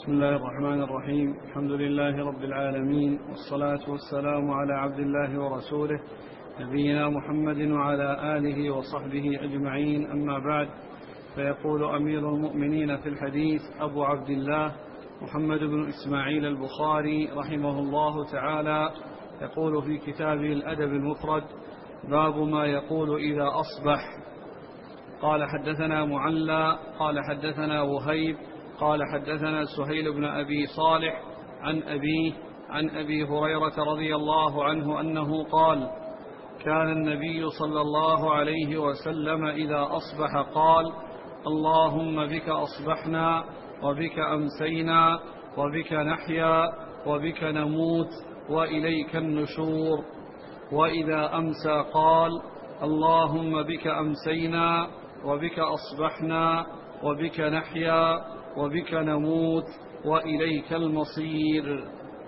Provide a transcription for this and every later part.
بسم الله الرحمن الرحيم. الحمد لله رب العالمين، والصلاة والسلام على عبد الله ورسوله نبينا محمد وعلى آله وصحبه أجمعين، أما بعد. فيقول أمير المؤمنين في الحديث أبو عبد الله محمد بن إسماعيل البخاري رحمه الله تعالى، يقول في كتابه الأدب المفرد: باب ما يقول إذا أصبح. قال حدثنا معلى قال حدثنا وهيب قال حدثنا سهيل بن أبي صالح عن أبي هريرة رضي الله عنه أنه قال: كان النبي صلى الله عليه وسلم إذا أصبح قال: اللهم بك أصبحنا وبك أمسينا وبك نحيا وبك نموت وإليك النشور. وإذا أمسى قال: اللهم بك أمسينا وبك أصبحنا وبك نحيا وبك نموت وإليك المصير.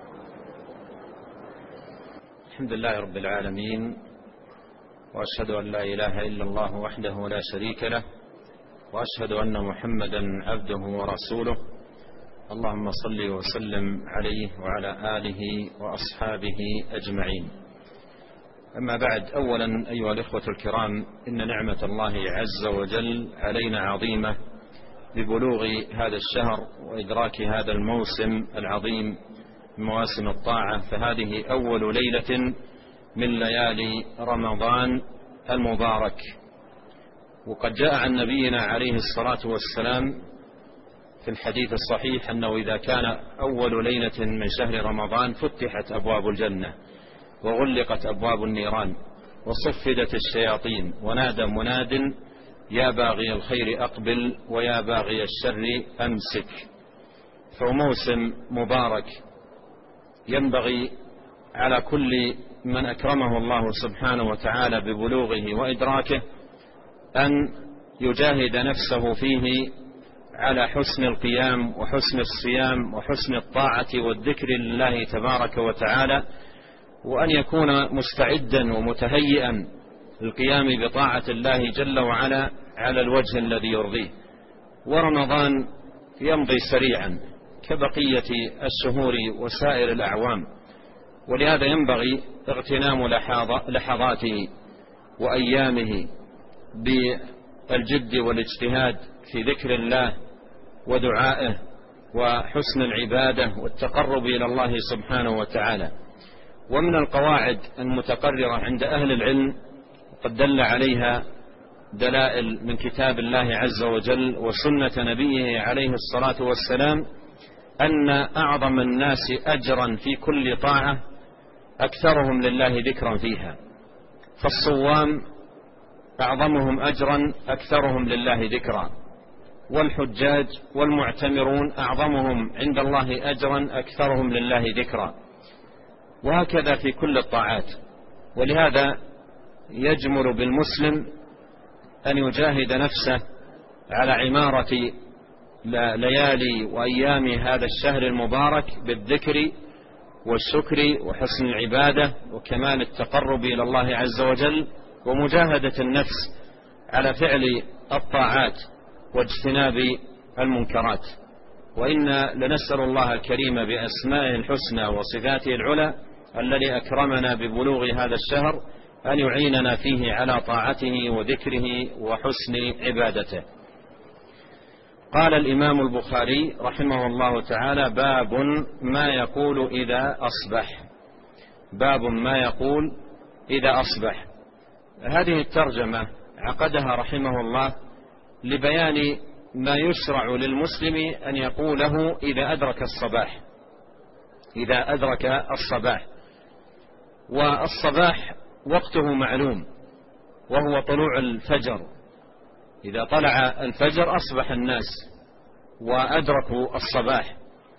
الحمد لله رب العالمين، وأشهد أن لا إله إلا الله وحده لا شريك له، وأشهد أن محمدا عبده ورسوله. اللهم صل وسلم عليه وعلى آله وأصحابه أجمعين. أما بعد، أولا أيها الإخوة الكرام، إن نعمة الله عز وجل علينا عظيمة ببلوغ هذا الشهر وإدراك هذا الموسم العظيم من مواسم الطاعة، فهذه أول ليلة من ليالي رمضان المبارك. وقد جاء عن نبينا عليه الصلاة والسلام في الحديث الصحيح أنه إذا كان أول ليلة من شهر رمضان فتحت أبواب الجنة وغلقت أبواب النيران وصفدت الشياطين، ونادى مناد: يا باغي الخير أقبل ويا باغي الشر أمسك. فهو موسم مبارك، ينبغي على كل من أكرمه الله سبحانه وتعالى ببلوغه وإدراكه أن يجاهد نفسه فيه على حسن القيام وحسن الصيام وحسن الطاعة والذكر لله تبارك وتعالى، وأن يكون مستعدا ومتهيئا للقيام بطاعة الله جل وعلا على الوجه الذي يرضيه. ورمضان يمضي سريعا كبقية الشهور وسائر الأعوام، ولهذا ينبغي اغتنام لحظاته وأيامه بالجد والاجتهاد في ذكر الله ودعائه وحسن العبادة والتقرب إلى الله سبحانه وتعالى. ومن القواعد المتقررة عند أهل العلم، قد دل عليها دلائل من كتاب الله عز وجل وسنة نبيه عليه الصلاة والسلام، أن أعظم الناس أجرا في كل طاعة أكثرهم لله ذكرا فيها. فالصوام أعظمهم أجرا أكثرهم لله ذكرا، والحجاج والمعتمرون أعظمهم عند الله أجرا أكثرهم لله ذكرا، وهكذا في كل الطاعات. ولهذا يجمل بالمسلم أن يجاهد نفسه على عمارة ليالي وأيام هذا الشهر المبارك بالذكر والشكر وحسن العبادة وكمال التقرب إلى الله عز وجل، ومجاهدة النفس على فعل الطاعات واجتناب المنكرات. وإنا لنسأل الله الكريم بأسمائه الحسنى وصفاته العلى الذي أكرمنا ببلوغ هذا الشهر أن يعيننا فيه على طاعته وذكره وحسن عبادته. قال الإمام البخاري رحمه الله تعالى: باب ما يقول إذا أصبح. باب ما يقول إذا أصبح. هذه الترجمة عقدها رحمه الله لبيان ما يشرع للمسلم أن يقوله إذا أدرك الصباح. إذا أدرك الصباح، والصباح وقته معلوم وهو طلوع الفجر. إذا طلع الفجر أصبح الناس وأدركوا الصباح.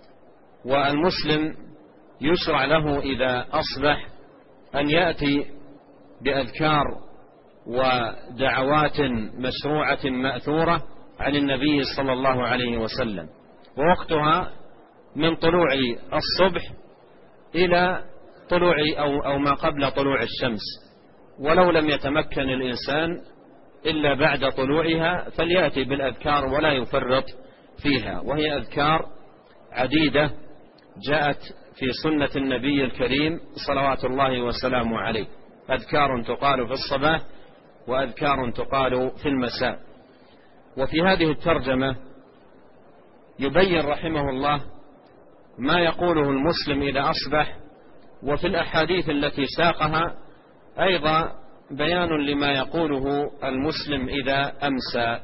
والمسلم يشرع له إذا أصبح أن يأتي بأذكار ودعوات مشروعة مأثورة عن النبي صلى الله عليه وسلم، ووقتها من طلوع الصبح إلى طلوع أو ما قبل طلوع الشمس، ولو لم يتمكن الإنسان إلا بعد طلوعها فليأتي بالأذكار ولا يفرط فيها، وهي أذكار عديدة جاءت في سنة النبي الكريم صلوات الله وسلامه عليه، أذكار تقال في الصباح وأذكار تقال في المساء. وفي هذه الترجمة يبين رحمه الله ما يقوله المسلم إذا أصبح، وفي الأحاديث التي ساقها أيضا بيان لما يقوله المسلم إذا أمسى.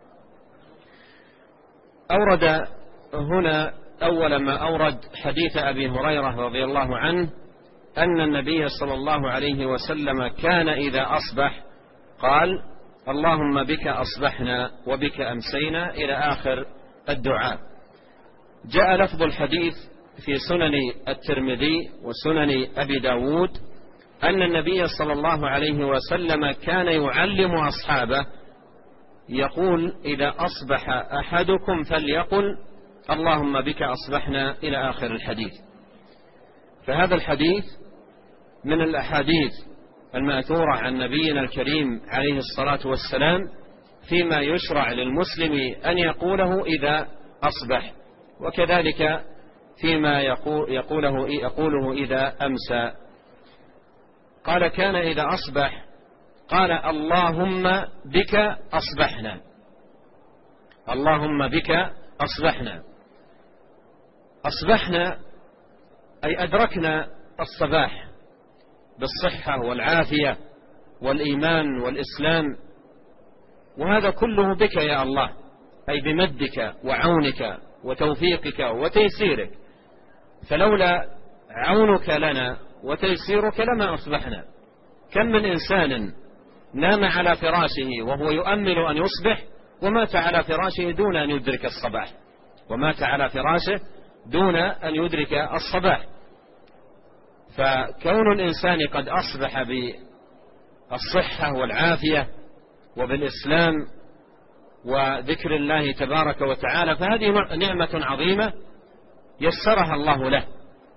أورد هنا أول ما أورد حديث أبي هريرة رضي الله عنه أن النبي صلى الله عليه وسلم كان إذا أصبح قال: اللهم بك أصبحنا وبك أمسينا، إلى آخر الدعاء. جاء لفظ الحديث في سنن الترمذي وسنن أبي داود أن النبي صلى الله عليه وسلم كان يعلم أصحابه يقول: إذا أصبح أحدكم فليقل اللهم بك أصبحنا، إلى آخر الحديث. فهذا الحديث من الأحاديث المأثورة عن نبينا الكريم عليه الصلاة والسلام فيما يشرع للمسلم أن يقوله إذا أصبح، وكذلك فيما يقوله إذا أمسى. قال: كان إذا أصبح قال: اللهم بك أصبحنا، اللهم بك أصبحنا. أصبحنا أي أدركنا الصباح بالصحة والعافية والإيمان والإسلام، وهذا كله بك يا الله، أي بمدك وعونك وتوفيقك وتيسيرك، فلولا عونك لنا وتيسيرك لما أصبحنا. كم من إنسان نام على فراشه وهو يؤمل أن يصبح ومات على فراشه دون أن يدرك الصباح، ومات على فراشه دون أن يدرك الصباح. فكون الإنسان قد أصبح بالصحة والعافية وبالإسلام وذكر الله تبارك وتعالى فهذه نعمة عظيمة يسرها الله له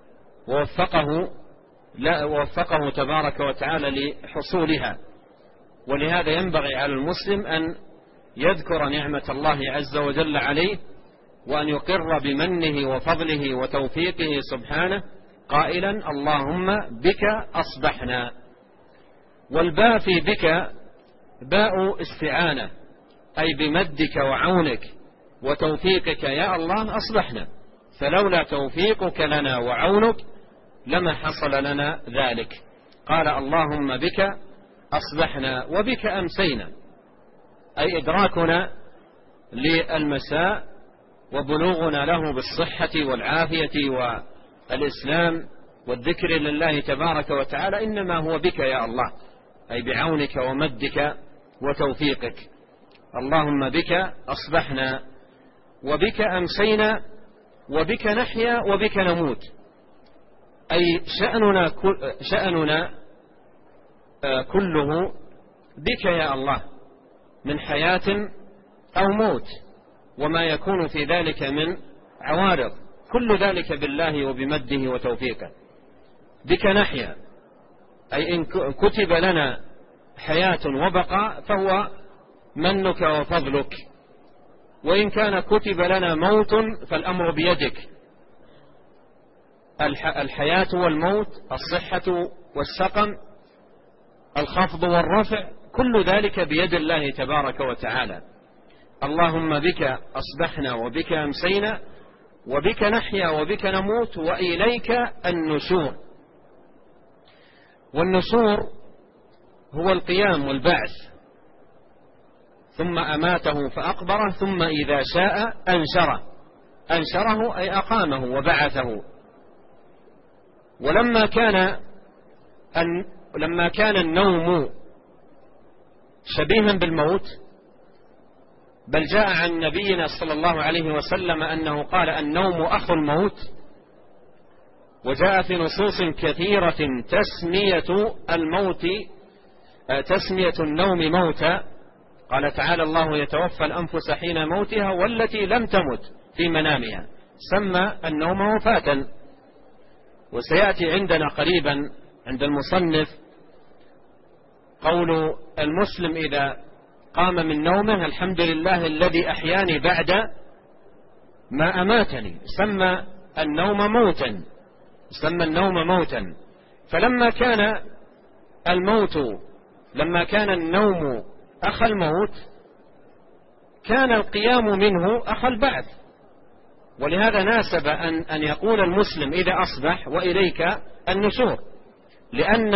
ووفقه تبارك وتعالى لحصولها. ولهذا ينبغي على المسلم أن يذكر نعمة الله عز وجل عليه، وأن يقر بمنه وفضله وتوفيقه سبحانه قائلا: اللهم بك أصبحنا. والباء في بك باء استعانة، أي بمدك وعونك وتوفيقك يا الله أصبحنا، فلولا توفيقك لنا وعونك لما حصل لنا ذلك. قال: اللهم بك أصبحنا وبك أمسينا، أي إدراكنا للمساء وبلوغنا له بالصحة والعافية والإسلام والذكر لله تبارك وتعالى إنما هو بك يا الله، أي بعونك ومدك وتوفيقك. اللهم بك أصبحنا وبك أمسينا وبك نحيا وبك نموت، أي شأننا كله بك يا الله، من حياة أو موت وما يكون في ذلك من عوارض، كل ذلك بالله وبمده وتوفيقه. بك نحيا، أي إن كتب لنا حياة وبقاء فهو منك وفضلك، وإن كان كتب لنا موت فالأمر بيدك. الحياة والموت، الصحة والسقم، الخفض والرفع، كل ذلك بيد الله تبارك وتعالى. اللهم بك أصبحنا وبك أمسينا وبك نحيا وبك نموت وإليك النشور. والنشور هو القيام والبعث، ثم أماته فأقبره، ثم إذا شاء أنشره أي أقامه وبعثه. ولما كان النوم شبيها بالموت، بل جاء عن نبينا صلى الله عليه وسلم أنه قال: النوم أخو الموت. وجاء في نصوص كثيرة تسمية النوم موتا. قال تعالى: الله يتوفى الأنفس حين موتها والتي لم تمت في منامها، سمى النوم وفاة. وسيأتي عندنا قريبا عند المصنف قول المسلم إذا قام من نومه: الحمد لله الذي أحياني بعد ما أماتني، سمى النوم موتا، سمى النوم موتا. فلما كان النوم أخى الموت كان القيام منه أخى البعث. ولهذا ناسب أن يقول المسلم إذا أصبح وإليك النشور، لأن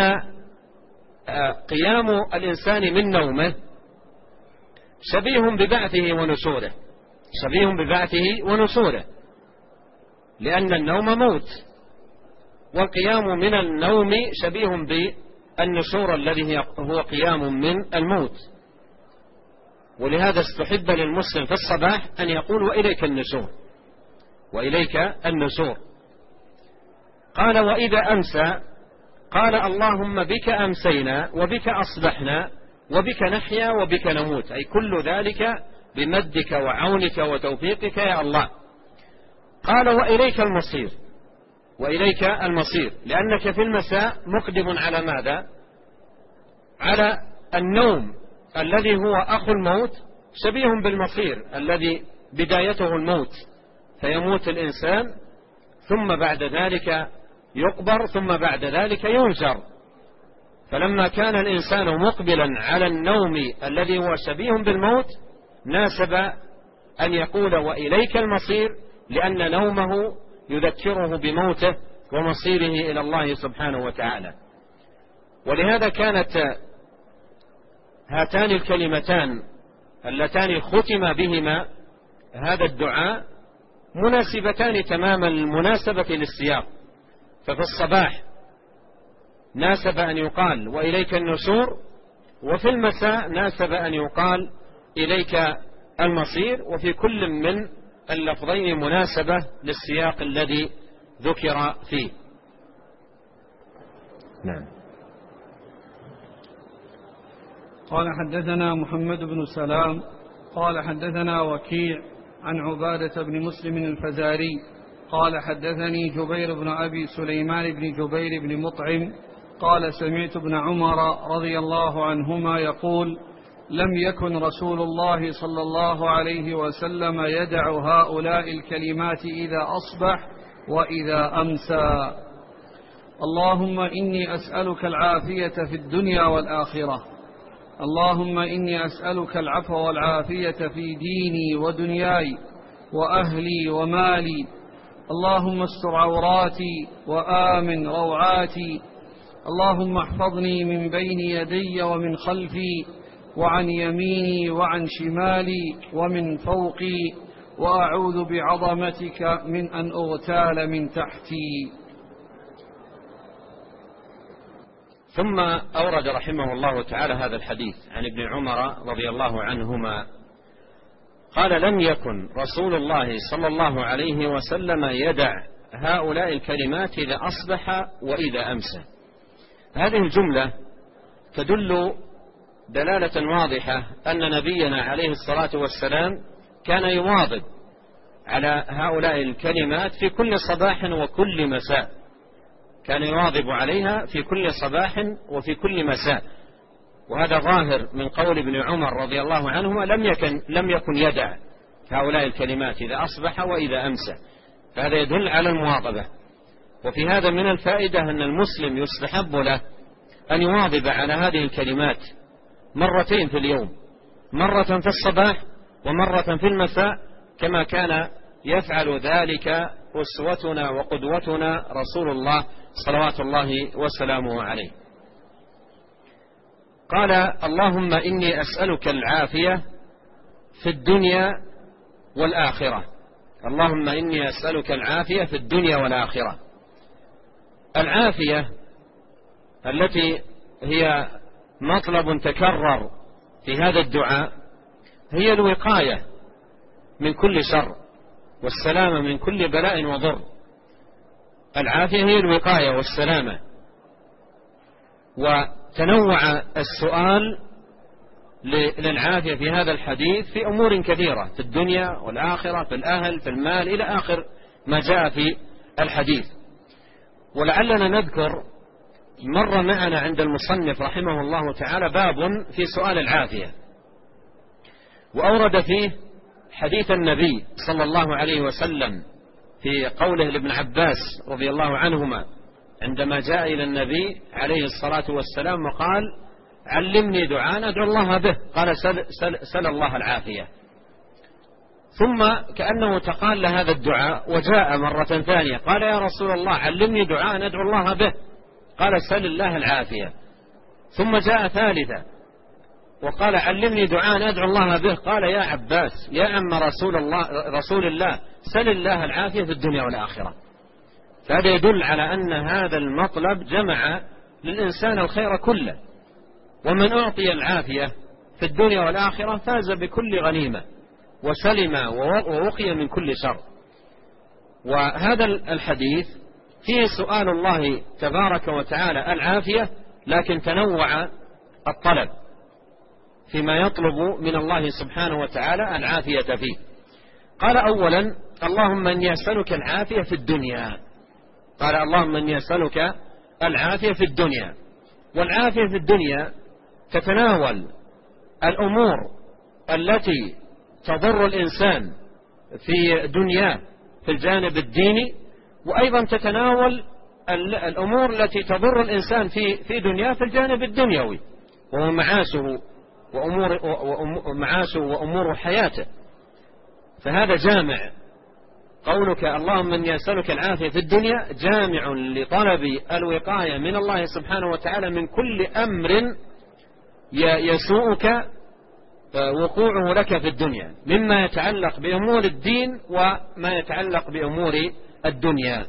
قيام الإنسان من نومه شبيه ببعثه ونشوره، شبيه ببعثه ونشوره، لأن النوم موت، والقيام من النوم شبيه بالنشور الذي هو قيام من الموت. ولهذا استحب للمسلم في الصباح أن يقول وإليك النشور، وإليك النشور. قال وإذا أمسى قال اللهم بك أمسينا وبك أصبحنا وبك نحيا وبك نموت، أي كل ذلك بمدك وعونك وتوفيقك يا الله. قال وإليك المصير، وإليك المصير، لأنك في المساء مقدم على ماذا؟ على النوم الذي هو أخو الموت، شبيه بالمصير الذي بدايته الموت، فيموت الإنسان ثم بعد ذلك يقبر ثم بعد ذلك ينشر. فلما كان الإنسان مقبلا على النوم الذي هو شبيه بالموت ناسب أن يقول وإليك المصير، لأن نومه يذكره بموته ومصيره إلى الله سبحانه وتعالى. ولهذا كانت هاتان الكلمتان اللتان ختم بهما هذا الدعاء مناسبتان تمام المناسبة للسياق. ففي الصباح ناسب أن يقال وإليك النشور، وفي المساء ناسب أن يقال إليك المصير، وفي كل من اللفظين مناسبة للسياق الذي ذكر فيه. نعم. قال حدثنا محمد بن سلام قال حدثنا وكيع عن عبادة بن مسلم الفزاري قال حدثني جبير بن أبي سليمان بن جبير بن مطعم قال سمعت ابن عمر رضي الله عنهما يقول لم يكن رسول الله صلى الله عليه وسلم يدع هؤلاء الكلمات إذا أصبح وإذا أمسى: اللهم إني أسألك العافية في الدنيا والآخرة، اللهم إني أسألك العفو والعافية في ديني ودنياي وأهلي ومالي، اللهم استر عوراتي وآمن روعاتي، اللهم احفظني من بين يدي ومن خلفي وعن يميني وعن شمالي ومن فوقي، وأعوذ بعظمتك من أن أغتال من تحتي. ثم أورد رحمه الله تعالى هذا الحديث عن ابن عمر رضي الله عنهما قال لم يكن رسول الله صلى الله عليه وسلم يدع هؤلاء الكلمات إذا أصبح وإذا أمسى. هذه الجملة تدل دلالة واضحة أن نبينا عليه الصلاة والسلام كان يواظب على هؤلاء الكلمات في كل صباح وكل مساء، كان يواظب عليها في كل صباح وفي كل مساء. وهذا ظاهر من قول ابن عمر رضي الله عنهما لم يكن يدع هؤلاء الكلمات إذا أصبح وإذا أمسى، فهذا يدل على المواظبة. وفي هذا من الفائدة أن المسلم يستحب له أن يواظب على هذه الكلمات مرتين في اليوم، مرة في الصباح ومرة في المساء، كما كان يفعل ذلك أسوتنا وقدوتنا رسول الله صلوات الله وسلامه عليه. قال اللهم إني أسألك العافية في الدنيا والآخرة، اللهم إني أسألك العافية في الدنيا والآخرة. العافية التي هي مطلب تكرر في هذا الدعاء هي الوقاية من كل شر والسلامة من كل بلاء وضر. العافية هي الوقاية والسلامة. وتنوع السؤال للعافية في هذا الحديث في أمور كثيرة في الدنيا والآخرة، في الأهل، في المال، إلى آخر ما جاء في الحديث. ولعلنا نذكر مر معنا عند المصنف رحمه الله تعالى باب في سؤال العافية، وأورد فيه حديث النبي صلى الله عليه وسلم في قوله لابن عباس رضي الله عنهما عندما جاء إلى النبي عليه الصلاة والسلام وقال: علمني دعاء أدعو الله به. قال: سل الله العافية. ثم كأنه تقال هذا الدعاء وجاء مرة ثانية قال: يا رسول الله علمني دعاء أدعو الله به. قال: سل الله العافية. ثم جاء ثالثا وقال: علمني دعاء أدعو الله به. قال: يا عباس يا عم رسول الله سل الله العافية في الدنيا والآخرة. فهذا يدل على أن هذا المطلب جمع للإنسان الخير كله، ومن أعطي العافية في الدنيا والآخرة فاز بكل غنيمة وسلم ووقي من كل شر. وهذا الحديث فيه سؤال الله تبارك وتعالى العافية، لكن تنوع الطلب فيما يطلب من الله سبحانه وتعالى العافية فيه. قال: أولا اللهم إني أسألك العافية في الدنيا. قال: اللهم إني أسألك العافية في الدنيا. والعافية في الدنيا تتناول الأمور التي تضر الإنسان في دنياه في الجانب الديني، وأيضا تتناول الأمور التي تضر الإنسان في دنياه في الجانب الدنيوي، وهو معاشه وأمور حياته. فهذا جامع. قولك اللهم إني أسألك العافية في الدنيا جامع لطلب الوقاية من الله سبحانه وتعالى من كل أمر يسوءك وقوعه لك في الدنيا، مما يتعلق بأمور الدين وما يتعلق بأمور الدنيا.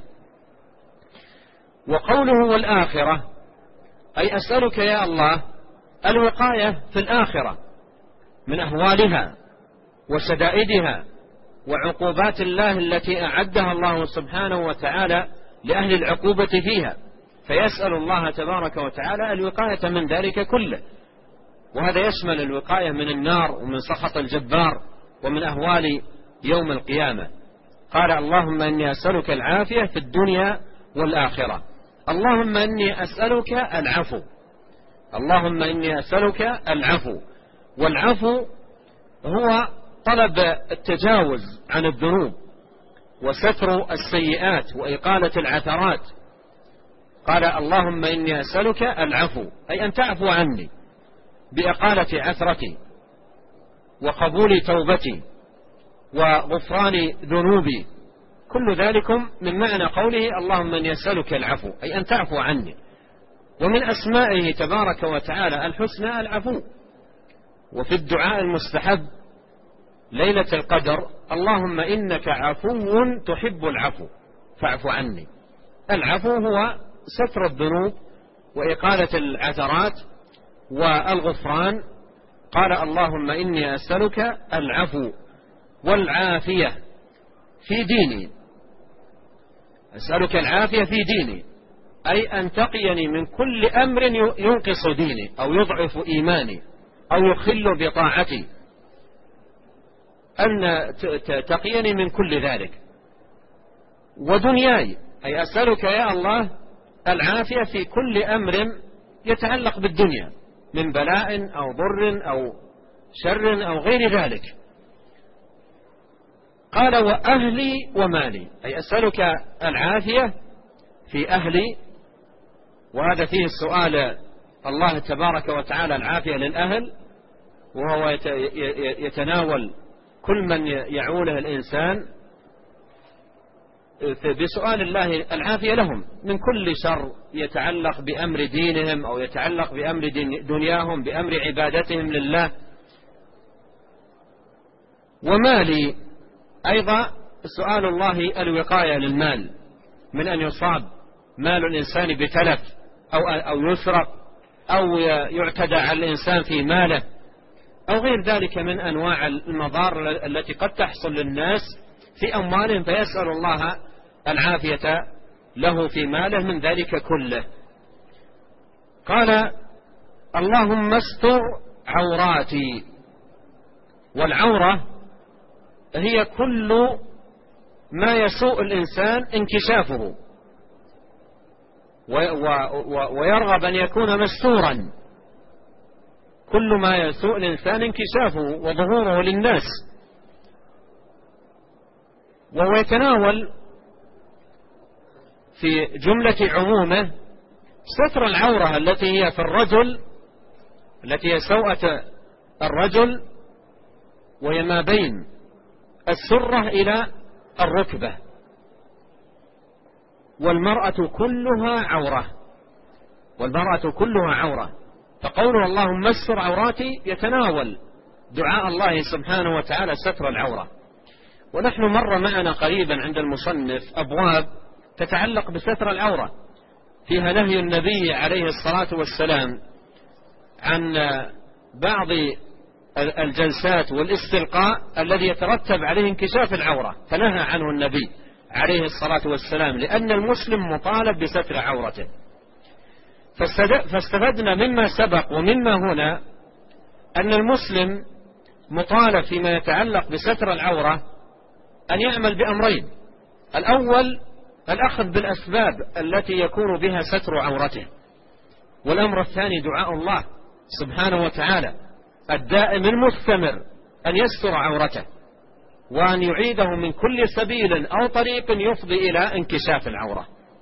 وقوله والآخرة أي أسألك يا الله الوقاية في الآخرة من أهوالها وشدائدها وعقوبات الله التي أعدها الله سبحانه وتعالى لأهل العقوبة فيها، فيسأل الله تبارك وتعالى الوقاية من ذلك كله. وهذا يشمل الوقاية من النار ومن سخط الجبار ومن أهوال يوم القيامة. قال: اللهم إني أسألك العافية في الدنيا والآخرة. اللهم إني أسألك العفو. اللهم إني أسألك العفو. والعفو هو طلب التجاوز عن الذنوب وستر السيئات وإقالة العثرات. قال: اللهم إني أسألك العفو أي أن تعفو عني بإقالة عثرتي وقبول توبتي وغفران ذنوبي. كل ذلك من معنى قوله اللهم إني أسألك العفو أي أن تعفو عني. ومن أسمائه تبارك وتعالى الحسنى العفو. وفي الدعاء المستحب ليلة القدر اللهم إنك عفو تحب العفو فاعف عني. العفو هو ستر الذنوب وإقالة العثرات والغفران. قال: اللهم إني أسألك العفو والعافية في ديني. أسألك العافية في ديني أي أن تقيني من كل أمر ينقص ديني أو يضعف إيماني أو يخل بطاعتي، أن تقيني من كل ذلك. ودنياي أي أسألك يا الله العافية في كل أمر يتعلق بالدنيا من بلاء أو ضر أو شر أو غير ذلك. قال: وأهلي ومالي أي أسألك العافية في أهلي. وهذا فيه السؤال الله تبارك وتعالى العافية للأهل، وهو يتناول كل من يعوله الإنسان بسؤال الله العافية لهم من كل شر يتعلق بأمر دينهم أو يتعلق بأمر دنياهم بأمر عبادتهم لله. ومالي أيضا سؤال الله الوقاية للمال من أن يصاب مال الإنسان بتلف أو يسرق أو يعتدى على الإنسان في ماله أو غير ذلك من أنواع المضار التي قد تحصل للناس في أموالهم، فيسأل الله العافية له في ماله من ذلك كله. قال: اللهم استر عوراتي. والعورة هي كل ما يسوء الإنسان انكشافه ويرغب أن يكون مستورا. كل ما يسوء الإنسان انكشافه وظهوره للناس. وهو يتناول في جملة عمومه ستر العورة التي هي في الرجل، التي هي سوءة الرجل، وهي ما بين السرة إلى الركبة، والمرأة كلها عورة، والمرأة كلها عورة. فقوله اللهم استر عوراتي يتناول دعاء الله سبحانه وتعالى ستر العورة. ونحن مر معنا قريبا عند المصنف أبواب تتعلق بستر العورة، فيها نهي النبي عليه الصلاة والسلام عن بعض الجلسات والاستلقاء الذي يترتب عليه انكشاف العورة، فنهى عنه النبي عليه الصلاة والسلام، لأن المسلم مطالب بستر عورته. فاستفدنا مما سبق ومما هنا أن المسلم مطالب فيما يتعلق بستر العورة أن يعمل بأمرين: الأول الأخذ بالأسباب التي يكون بها ستر عورته، والأمر الثاني دعاء الله سبحانه وتعالى الدائم المستمر أن يستر عورته، وأن يعيده من كل سبيل أو طريق يفضي إلى انكشاف العورة.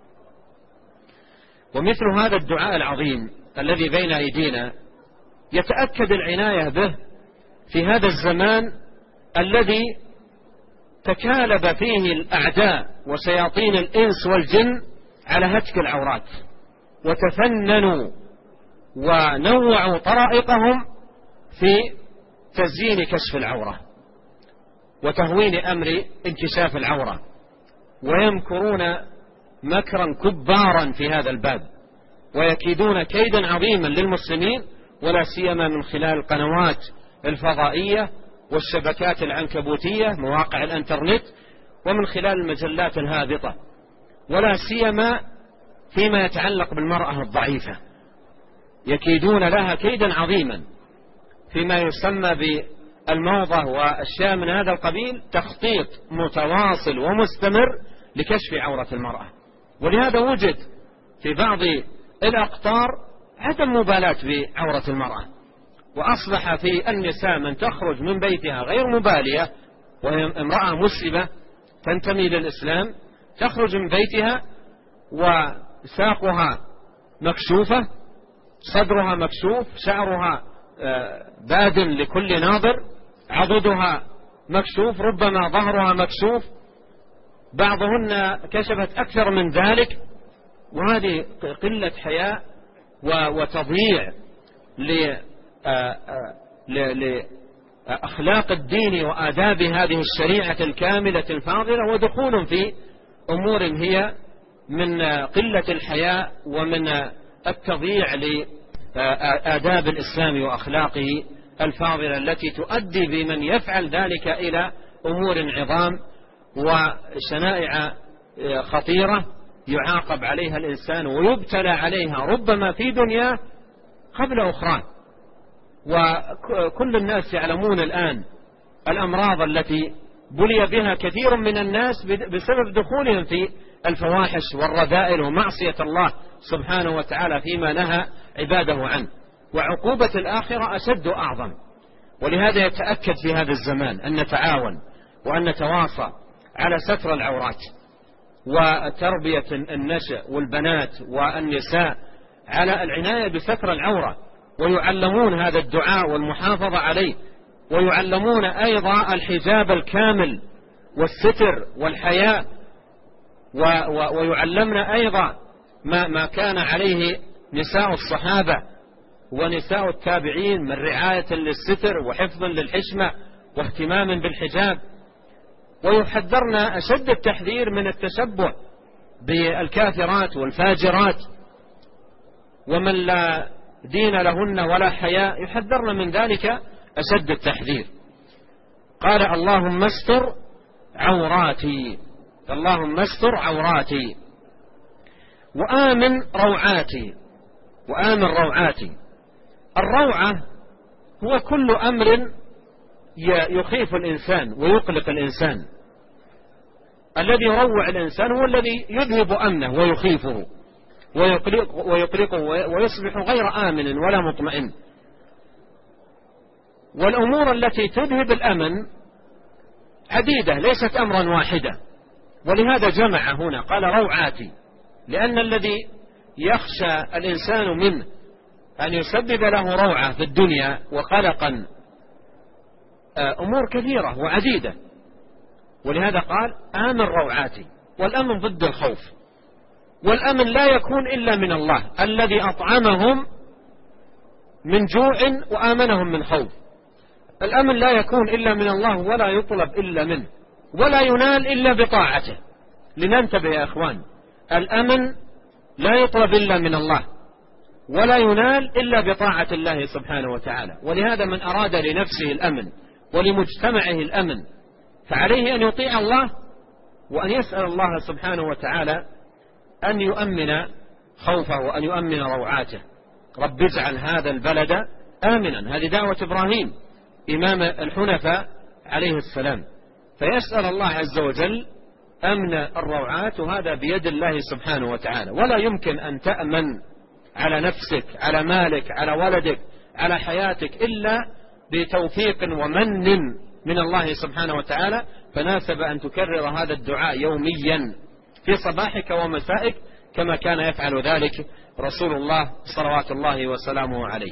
ومثل هذا الدعاء العظيم الذي بين أيدينا يتأكد العناية به في هذا الزمان الذي تكالب فيه الأعداء وشياطين الإنس والجن على هتك العورات، وتفننوا ونوعوا طرائقهم في تزيين كشف العورة وتهوين أمر انكشاف العورة، ويمكرون مكرا كبارا في هذا الباب، ويكيدون كيدا عظيما للمسلمين، ولا سيما من خلال القنوات الفضائية والشبكات العنكبوتية مواقع الانترنت، ومن خلال المجلات الهابطة، ولا سيما فيما يتعلق بالمرأة الضعيفة، يكيدون لها كيدا عظيما فيما يسمى بالموضة وأشياء من هذا القبيل، تخطيط متواصل ومستمر لكشف عورة المرأة. ولهذا وجد في بعض الأقطار عدم مبالاة بعورة المرأة، وأصبح في النساء من تخرج من بيتها غير مبالية، وهي امرأة مسلمة تنتمي للإسلام، تخرج من بيتها وساقها مكشوفة، صدرها مكشوف، شعرها باد لكل ناظر، عضدها مكشوف، ربما ظهرها مكشوف، بعضهن كشفت أكثر من ذلك. وهذه قلة حياء وتضييع لأخلاق الدين وآداب هذه الشريعة الكاملة الفاضلة، ودخول في أمور هي من قلة الحياء ومن التضييع لآداب الإسلام وأخلاقه الفاضلة، التي تؤدي بمن يفعل ذلك إلى أمور عظام وشنائع خطيرة يعاقب عليها الإنسان ويبتلى عليها ربما في دنياه قبل أخرى. وكل الناس يعلمون الآن الأمراض التي بلي بها كثير من الناس بسبب دخولهم في الفواحش والرذائل ومعصية الله سبحانه وتعالى فيما نهى عباده عنه، وعقوبة الآخرة أشد وأعظم. ولهذا يتأكد في هذا الزمان أن نتعاون وأن نتواصى على ستر العورات وتربية النشء والبنات والنساء على العناية بستر العورة، ويعلمون هذا الدعاء والمحافظة عليه، ويعلمون أيضا الحجاب الكامل والستر والحياء، ويعلمن أيضا ما كان عليه نساء الصحابة ونساء التابعين من رعاية للستر وحفظ للحشمة واهتمام بالحجاب. ويحذرن أشد التحذير من التشبه بالكافرات والفاجرات ومن لا دين لهن ولا حياء، يحذرن من ذلك أشد التحذير. قال اللهم استر عوراتي، اللهم استر عوراتي وآمن روعاتي، وآمن روعاتي. الروعة هو كل أمر يخيف الإنسان ويقلق الإنسان. الذي يروع الإنسان هو الذي يذهب أمنه ويخيفه ويقلقه ويصبح غير آمن ولا مطمئن. والأمور التي تذهب الأمن عديدة ليست أمرا واحدا، ولهذا جمع هنا قال روعاتي، لأن الذي يخشى الإنسان منه أن يسبب له روعة في الدنيا وقلقا أمور كثيرة وعديدة، ولهذا قال آمن روعاتي. والأمن ضد الخوف، والأمن لا يكون إلا من الله الذي أطعمهم من جوع وآمنهم من خوف. الأمن لا يكون إلا من الله ولا يطلب إلا منه ولا ينال إلا بطاعته. لننتبه يا أخوان، الأمن لا يطلب إلا من الله ولا ينال إلا بطاعة الله سبحانه وتعالى. ولهذا من أراد لنفسه الأمن ولمجتمعه الأمن فعليه أن يطيع الله وأن يسأل الله سبحانه وتعالى أن يؤمن خوفه وأن يؤمن روعاته. رب اجعل هذا البلد آمنا، هذه دعوة إبراهيم إمام الحنفاء عليه السلام، فيسأل الله عز وجل أمن الروعات، وهذا بيد الله سبحانه وتعالى. ولا يمكن أن تأمن على نفسك، على مالك، على ولدك، على حياتك إلا بتوفيق ومن من الله سبحانه وتعالى. فناسب أن تكرر هذا الدعاء يوميا في صباحك ومسائك كما كان يفعل ذلك رسول الله صلوات الله وسلامه عليه.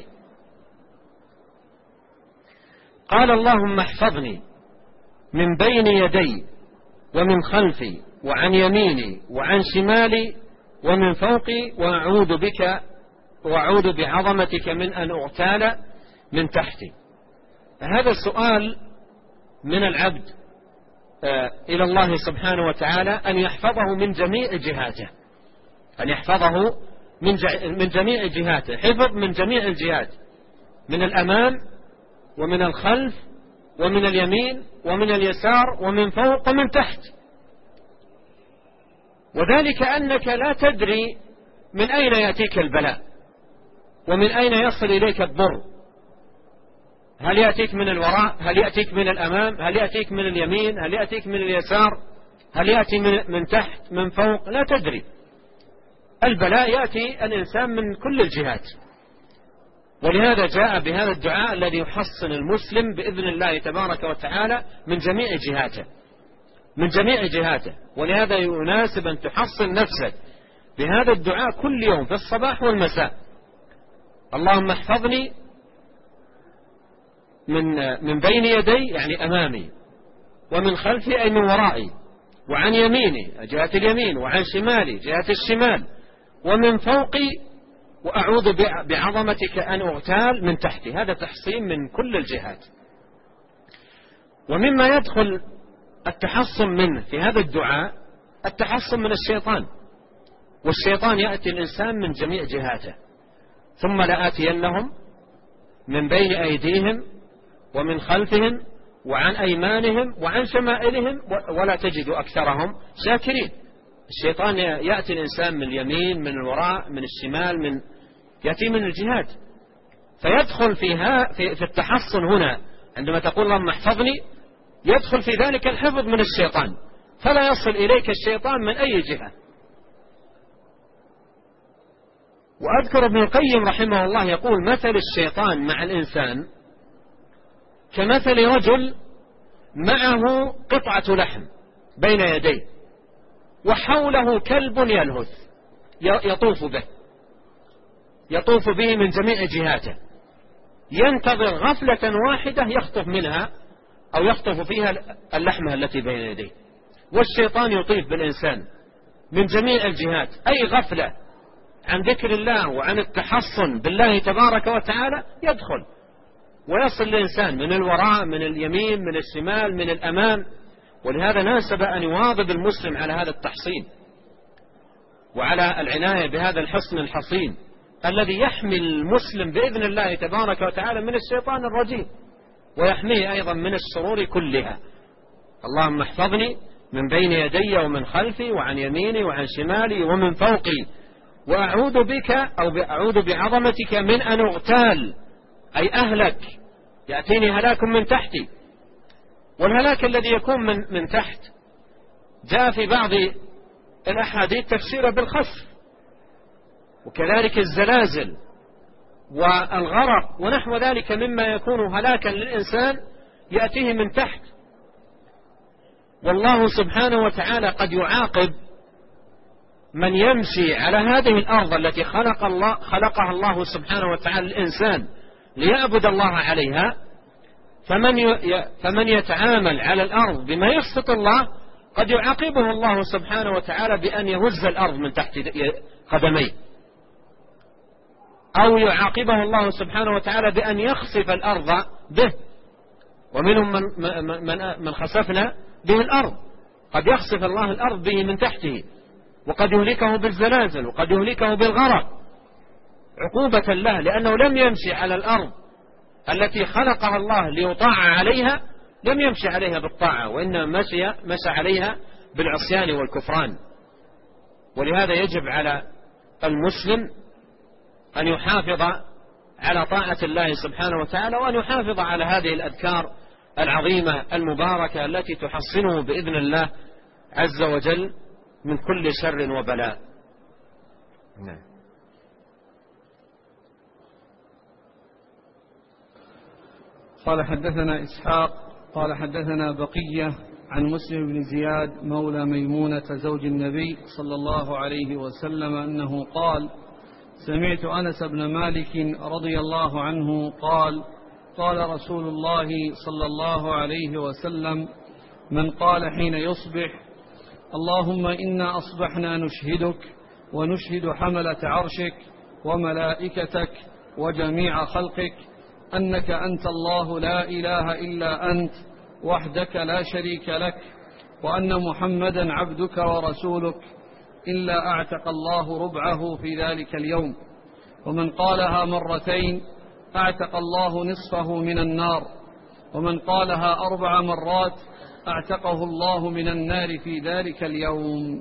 قال اللهم احفظني من بين يدي ومن خلفي وعن يميني وعن شمالي ومن فوقي، وأعوذ بعظمتك من أن أغتال من تحتي. هذا السؤال من العبد إلى الله سبحانه وتعالى أن يحفظه من جميع جهاته، أن يحفظه من جميع جهاته، حفظ من جميع الجهات، من الأمام ومن الخلف ومن اليمين ومن اليسار ومن فوق ومن تحت. وذلك أنك لا تدري من أين يأتيك البلاء ومن أين يصل إليك الضر، هل يأتيك من الوراء، هل يأتيك من الأمام، هل يأتيك من اليمين، هل يأتيك من اليسار، هل يأتي من تحت من فوق، لا تدري. البلاء يأتي الإنسان من كل الجهات. ولهذا جاء بهذا الدعاء الذي يحصن المسلم بإذن الله تبارك وتعالى من جميع جهاته، من جميع جهاته. ولهذا يناسب أن تحصن نفسك بهذا الدعاء كل يوم في الصباح والمساء. اللهم احفظني من بين يدي يعني أمامي، ومن خلفي أي من ورائي، وعن يميني جهة اليمين، وعن شمالي جهة الشمال، ومن فوقي، وأعوذ بعظمتك أن أغتال من تحتي. هذا تحصين من كل الجهات. ومما يدخل التحصن منه في هذا الدعاء التحصن من الشيطان، والشيطان يأتي الإنسان من جميع جهاته. ثم لآتينهم من بين أيديهم ومن خلفهم وعن أيمانهم وعن شمائلهم ولا تجد أكثرهم شاكرين. الشيطان يأتي الإنسان من اليمين، من الوراء، من الشمال، يأتي من الجهات. فيدخل في التحصن هنا عندما تقول اللهم احفظني، يدخل في ذلك الحفظ من الشيطان، فلا يصل إليك الشيطان من أي جهة. وأذكر ابن القيم رحمه الله يقول مثل الشيطان مع الإنسان كمثل رجل معه قطعة لحم بين يديه وحوله كلب يلهث يطوف به من جميع جهاته، ينتظر غفلة واحدة يخطف منها أو يخطف فيها اللحمة التي بين يديه. والشيطان يطيف بالإنسان من جميع الجهات، أي غفلة عن ذكر الله وعن التحصن بالله تبارك وتعالى يدخل ويصل الإنسان من الوراء، من اليمين، من الشمال، من الأمام. ولهذا ناسب أن يواظب المسلم على هذا التحصين وعلى العناية بهذا الحصن الحصين الذي يحمي المسلم بإذن الله تبارك وتعالى من الشيطان الرجيم ويحميه أيضا من الشرور كلها. اللهم احفظني من بين يدي ومن خلفي وعن يميني وعن شمالي ومن فوقي، وأعوذ بك أو أعوذ بعظمتك من أن أغتال أي أهلك، يأتيني هلاك من تحتي. والهلاك الذي يكون من تحت جاء في بعض الأحاديث تفسيره بالخسف، وكذلك الزلازل والغرق ونحو ذلك مما يكون هلاكا للإنسان يأتيه من تحت. والله سبحانه وتعالى قد يعاقب من يمشي على هذه الأرض التي خلقها الله سبحانه وتعالى الإنسان ليعبد الله عليها. فمن يتعامل على الأرض بما يسخط الله قد يعاقبه الله سبحانه وتعالى بأن يهز الأرض من تحت قدميه، أو يعاقبه الله سبحانه وتعالى بأن يخسف الأرض به، ومنهم من خسفنا به الأرض، قد يخسف الله الأرض به من تحته، وقد يهلكه بالزلازل، وقد يهلكه بالغرق عقوبة له، لأنه لم يمشي على الأرض التي خلقها الله ليطاع عليها، لم يمشي عليها بالطاعة، وإنما مشى عليها بالعصيان والكفران. ولهذا يجب على المسلم أن يحافظ على طاعة الله سبحانه وتعالى، وأن يحافظ على هذه الأذكار العظيمة المباركة التي تحصنه بإذن الله عز وجل من كل شر وبلاء. قال حدثنا إسحاق قال حدثنا بقية عن مسلم بن زياد مولى ميمونة زوج النبي صلى الله عليه وسلم أنه قال: سمعت أنس بن مالك رضي الله عنه قال: قال رسول الله صلى الله عليه وسلم: من قال حين يصبح: اللهم إنا أصبحنا نشهدك ونشهد حملة عرشك وملائكتك وجميع خلقك أنك أنت الله لا إله إلا أنت وحدك لا شريك لك، وأن محمدا عبدك ورسولك، إلا أعتق الله ربعه في ذلك اليوم. ومن قالها مرتين أعتق الله نصفه من النار، ومن قالها 4 مرات أعتقه الله من النار في ذلك اليوم.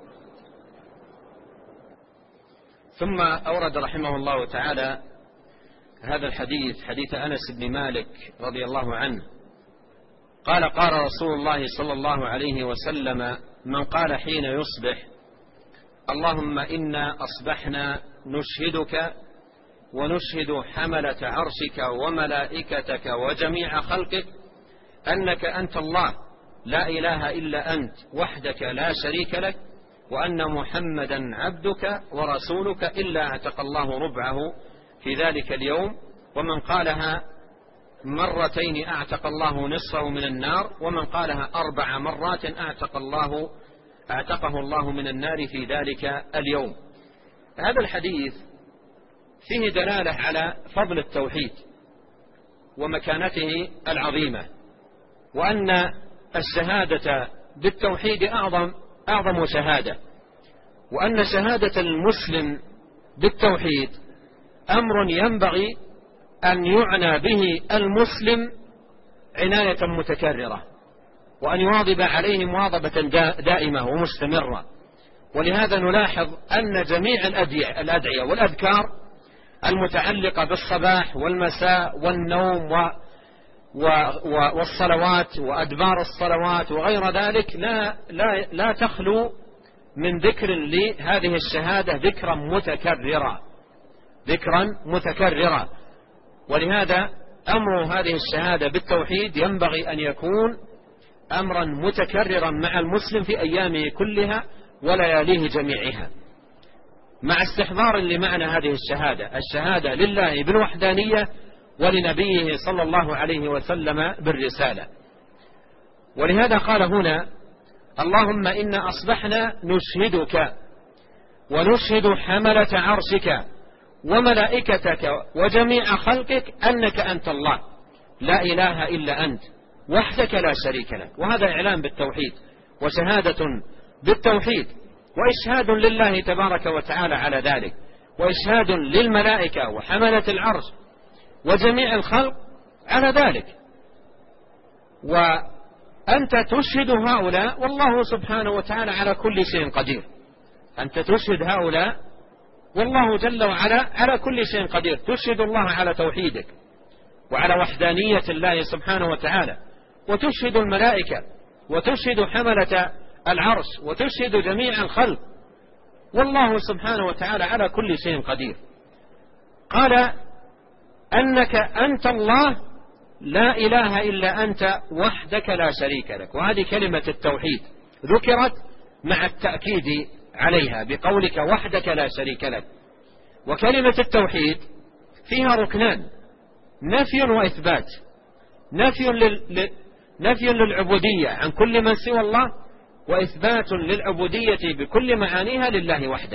ثم أورد رحمه الله تعالى هذا الحديث، حديث أنس بن مالك رضي الله عنه قال: قال رسول الله صلى الله عليه وسلم: من قال حين يصبح: اللهم إنا أصبحنا نشهدك ونشهد حملة عرشك وملائكتك وجميع خلقك أنك أنت الله لا إله إلا أنت وحدك لا شريك لك، وأن محمدا عبدك ورسولك، إلا اعتق الله ربعه في ذلك اليوم. ومن قالها مرتين أعتق الله نصفه من النار، ومن قالها 4 مرات أعتقه الله من النار في ذلك اليوم. هذا الحديث فيه دلالة على فضل التوحيد ومكانته العظيمة، وأن الشهادة بالتوحيد أعظم شهادة، وأن شهادة المسلم بالتوحيد أمر ينبغي أن يعنى به المسلم عناية متكررة، وأن يواظب عليه مواظبة دائمة ومستمرة. ولهذا نلاحظ أن جميع الأدعية والأذكار المتعلقة بالصباح والمساء والنوم والصلوات وأدبار الصلوات وغير ذلك لا تخلو من ذكر لهذه الشهادة ذكرا متكررا. ولهذا أمر هذه الشهادة بالتوحيد ينبغي أن يكون أمرا متكررا مع المسلم في أيامه كلها ولياليه جميعها، مع استحضار لمعنى هذه الشهادة لله بالوحدانية ولنبيه صلى الله عليه وسلم بالرسالة. ولهذا قال هنا: اللهم إنا أصبحنا نشهدك ونشهد حملة عرشك وملائكتك وجميع خلقك أنك أنت الله لا إله إلا أنت وحدك لا شريك لك. وهذا إعلام بالتوحيد وشهادة بالتوحيد، وإشهاد لله تبارك وتعالى على ذلك، وإشهاد للملائكة وحملة العرش وجميع الخلق على ذلك. وأنت تشهد هؤلاء والله سبحانه وتعالى على كل شيء قدير. أنت تشهد هؤلاء والله جل وعلا على كل شيء قدير. تشهد الله على توحيدك وعلى وحدانية الله سبحانه وتعالى، وتشهد الملائكة، وتشهد حملة العرش، وتشهد جميع الخلق، والله سبحانه وتعالى على كل شيء قدير. قال: أنك أنت الله لا إله إلا أنت وحدك لا شريك لك. وهذه كلمة التوحيد ذكرت مع التأكيد عليها بقولك وحدك لا شريك لك. وكلمة التوحيد فيها ركنان: نفي وإثبات. نفي للعبودية عن كل من سوى الله، وإثبات للعبودية بكل معانيها لله وحده.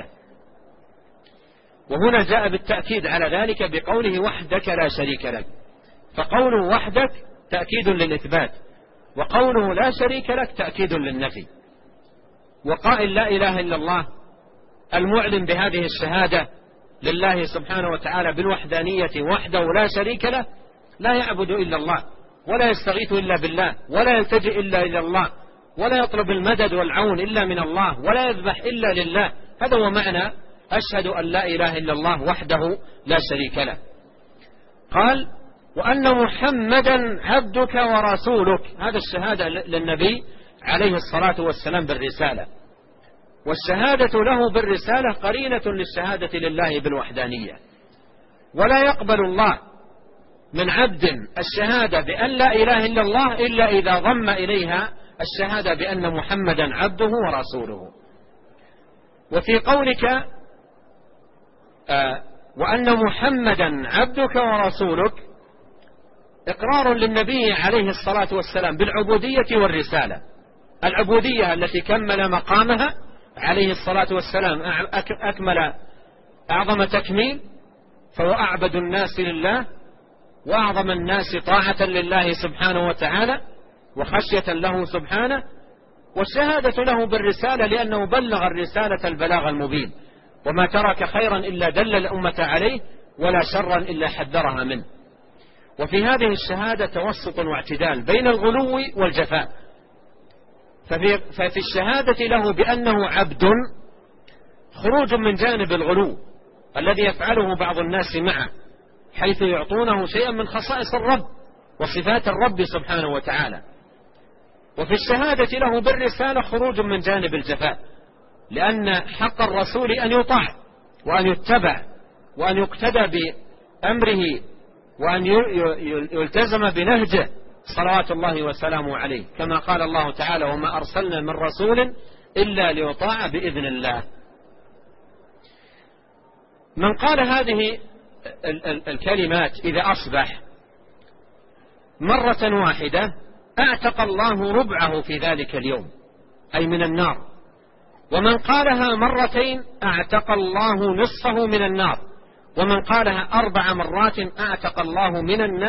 وهنا جاء بالتأكيد على ذلك بقوله وحدك لا شريك لك، فقوله وحدك تأكيد للإثبات، وقوله لا شريك لك تأكيد للنفي. وقائل لا إله إلا الله المعلن بهذه الشهادة لله سبحانه وتعالى بالوحدانية وحده لا شريك له لا يعبد إلا الله، ولا يستغيث إلا بالله، ولا يلتجئ إلا إلى الله، ولا يطلب المدد والعون إلا من الله، ولا يذبح إلا لله. هذا هو معنى أشهد أن لا إله إلا الله وحده لا شريك له. قال وأن محمدا عبدك ورسولك. هذا الشهادة للنبي عليه الصلاة والسلام بالرسالة، والشهادة له بالرسالة قرينة للشهادة لله بالوحدانية. ولا يقبل الله من عبد الشهادة بأن لا إله إلا الله إلا إذا ضم إليها الشهادة بأن محمدا عبده ورسوله. وفي قولك وأن محمدا عبدك ورسولك إقرار للنبي عليه الصلاة والسلام بالعبودية والرسالة. العبودية التي كمل مقامها عليه الصلاة والسلام أكمل أعظم تكميل، فهو أعبد الناس لله وأعظم الناس طاعة لله سبحانه وتعالى وخشية له سبحانه. والشهادة له بالرسالة لأنه بلغ الرسالة البلاغ المبين، وما ترك خيرا إلا دل الأمة عليه، ولا شرا إلا حذرها منه. وفي هذه الشهادة توسط واعتدال بين الغلو والجفاء. ففي الشهادة له بأنه عبد خروج من جانب الغلو الذي يفعله بعض الناس معه، حيث يعطونه شيئا من خصائص الرب وصفات الرب سبحانه وتعالى. وفي الشهادة له بالرسالة خروج من جانب الجفاء، لأن حق الرسول أن يطاع وأن يتبع وأن يقتدى بأمره وأن يلتزم بنهجه صلوات الله وسلامه عليه، كما قال الله تعالى وما أرسلنا من رسول إلا ليطاع بإذن الله. من قال هذه الكلمات إذا أصبح مرة واحدة أعتق الله ربعه في ذلك اليوم، أي من النار. ومن قالها مرتين أعتق الله نصفه من النار. ومن قالها 4 مرات أعتقه الله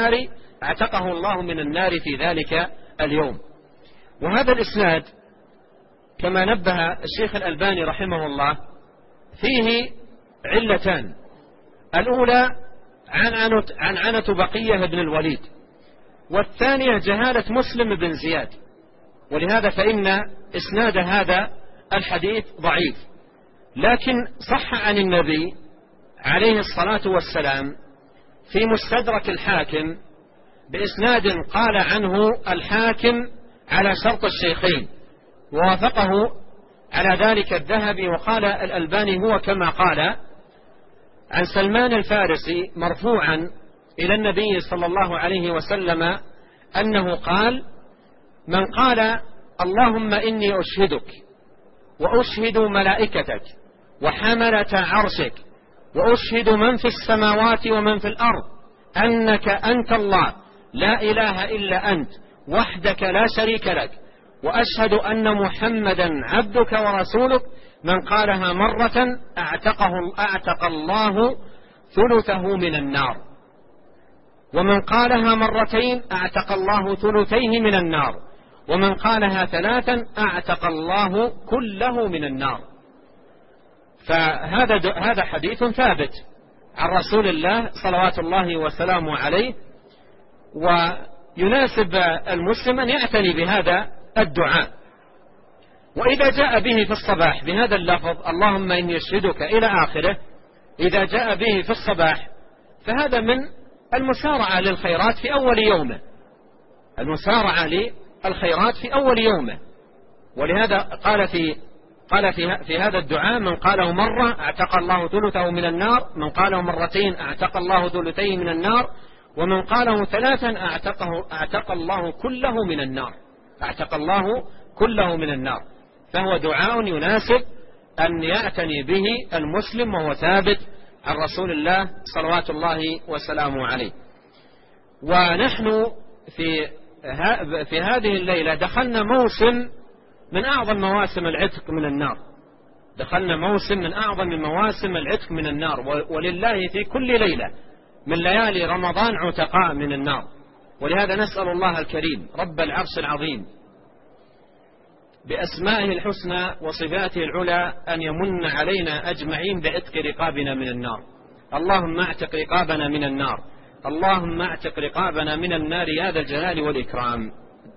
من النار في ذلك اليوم. وهذا الإسناد كما نبه الشيخ الألباني رحمه الله فيه علتان: الأولى عنعنة بقية بن الوليد، والثانية جهالة مسلم بن زياد. ولهذا فإن إسناد هذا الحديث ضعيف، لكن صح عن النبي عليه الصلاة والسلام في مستدرك الحاكم بإسناد قال عنه الحاكم على شرط الشيخين، ووافقه على ذلك الذهبي. وقال الألباني هو كما قال عن سلمان الفارسي مرفوعا إلى النبي صلى الله عليه وسلم أنه قال: من قال اللهم إني أشهدك وأشهد ملائكتك وحملة عرشك وأشهد من في السماوات ومن في الأرض أنك أنت الله لا إله إلا أنت وحدك لا شريك لك، وأشهد أن محمدا عبدك ورسولك، من قالها مرة أعتق الله ثلثه من النار، ومن قالها مرتين أعتق الله ثلثيه من النار، ومن قالها 3 أعتق الله كله من النار. فهذا حديث ثابت عن رسول الله صلوات الله وسلامه عليه، ويناسب المسلم أن يعتني بهذا الدعاء. وإذا جاء به في الصباح بهذا اللفظ اللهم إني أشهدك إلى آخره، إذا جاء به في الصباح فهذا من المسارعة للخيرات في أول يومه، المسارعة للخيرات في أول يومه. ولهذا قال في هذا الدعاء: من قاله مرة أعتق الله ثلثه من النار، من قاله مرتين أعتق الله ثلثيه من النار، ومن قاله 3 أعتق الله كله من النار، أعتق الله كله من النار. فهو دعاء يناسب أن يعتني به المسلم، وهو ثابت عن رسول الله صلوات الله وسلامه عليه. ونحن في هذه الليلة دخلنا موسم من أعظم مواسم العتق من النار، دخلنا موسم من أعظم مواسم العتق من النار، ولله في كل ليلة من ليالي رمضان عتقاء من النار. ولهذا نسأل الله الكريم رب العرش العظيم بأسمائه الحسنى وصفاته العلى أن يمن علينا أجمعين بعتق رقابنا من النار. اللهم اعتق رقابنا من النار، اللهم اعتق رقابنا من النار يا ذا الجلال والإكرام.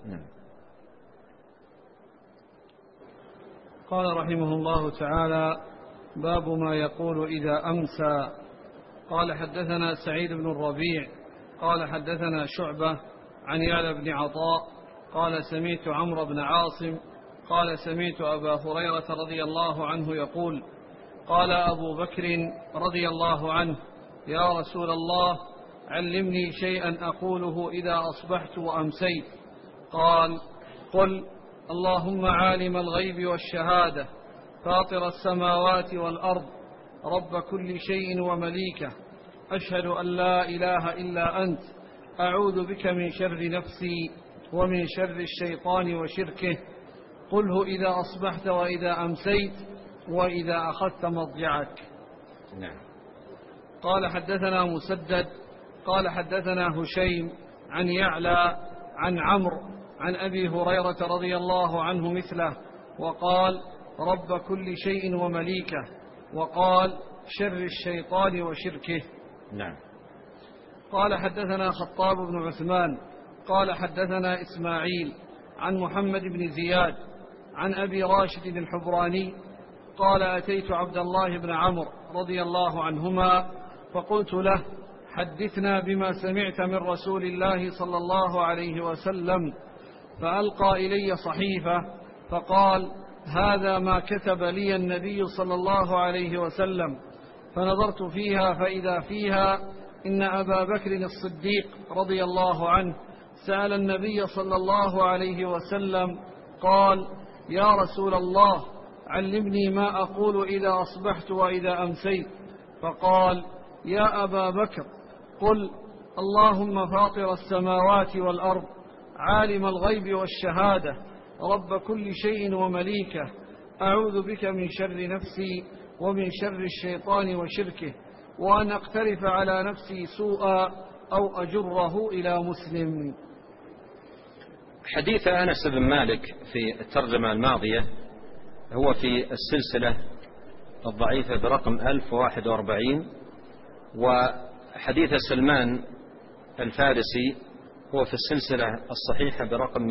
قال رحمه الله تعالى: باب ما يقول إذا أمسى. قال حدثنا سعيد بن الربيع قال حدثنا شعبة عن يعلى بن عطاء قال سمعت عمرو بن عاصم قال سمعت أبا هريرة رضي الله عنه يقول: قال أبو بكر رضي الله عنه: يا رسول الله، علمني شيئا أقوله إذا أصبحت وأمسيت. قال: قل: اللهم عالم الغيب والشهادة، فاطر السماوات والأرض، رب كل شيء ومليكه، أشهد أن لا إله إلا أنت، أعوذ بك من شر نفسي ومن شر الشيطان وشركه، قله إذا أصبحت وإذا أمسيت وإذا أخذت مضجعك. نعم. قال حدثنا مسدد قال حدثنا هشيم عن يعلى عن عمرو عن أبي هريرة رضي الله عنه مثله، وقال: رب كل شيء ومليكه، وقال: شر الشيطان وشركه. نعم. قال حدثنا خطاب بن عثمان قال حدثنا إسماعيل عن محمد بن زياد عن أبي راشد الحبراني قال: أتيت عبد الله بن عمرو رضي الله عنهما فقلت له: حدثنا بما سمعت من رسول الله صلى الله عليه وسلم. فألقى إلي صحيفة فقال: هذا ما كتب لي النبي صلى الله عليه وسلم. فنظرت فيها فإذا فيها إن أبا بكر الصديق رضي الله عنه سأل النبي صلى الله عليه وسلم قال: يا رسول الله، علمني ما أقول إذا أصبحت وإذا أمسيت. فقال: يا أبا بكر، قل: اللهم فاطر السماوات والأرض، عالم الغيب والشهادة، رب كل شيء ومليكه، أعوذ بك من شر نفسي ومن شر الشيطان وشركه، وأن أقترف على نفسي سوءا أو أجره إلى مسلم. حديث أنس بن مالك في الترجمة الماضية هو في السلسلة الضعيفة برقم 1041، وحديث سلمان الفارسي هو في السلسلة الصحيحة برقم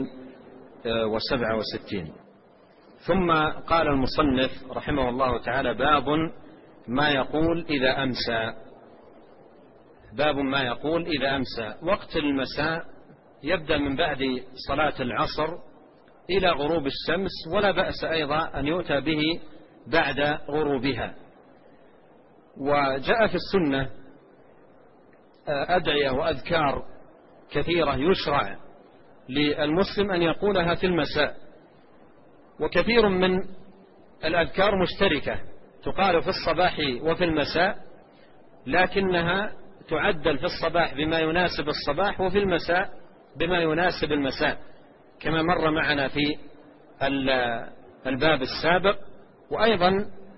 267. ثم قال المصنف رحمه الله تعالى: باب ما يقول إذا أمسى. باب ما يقول إذا أمسى. وقت المساء يبدأ من بعد صلاة العصر إلى غروب الشمس، ولا بأس أيضا أن يؤتى به بعد غروبها. وجاء في السنة أدعية وأذكار كثيرة يشرع للمسلم أن يقولها في المساء، وكثير من الأذكار مشتركة تقال في الصباح وفي المساء، لكنها تعدل في الصباح بما يناسب الصباح وفي المساء بما يناسب المساء، كما مر معنا في الباب السابق. وأيضا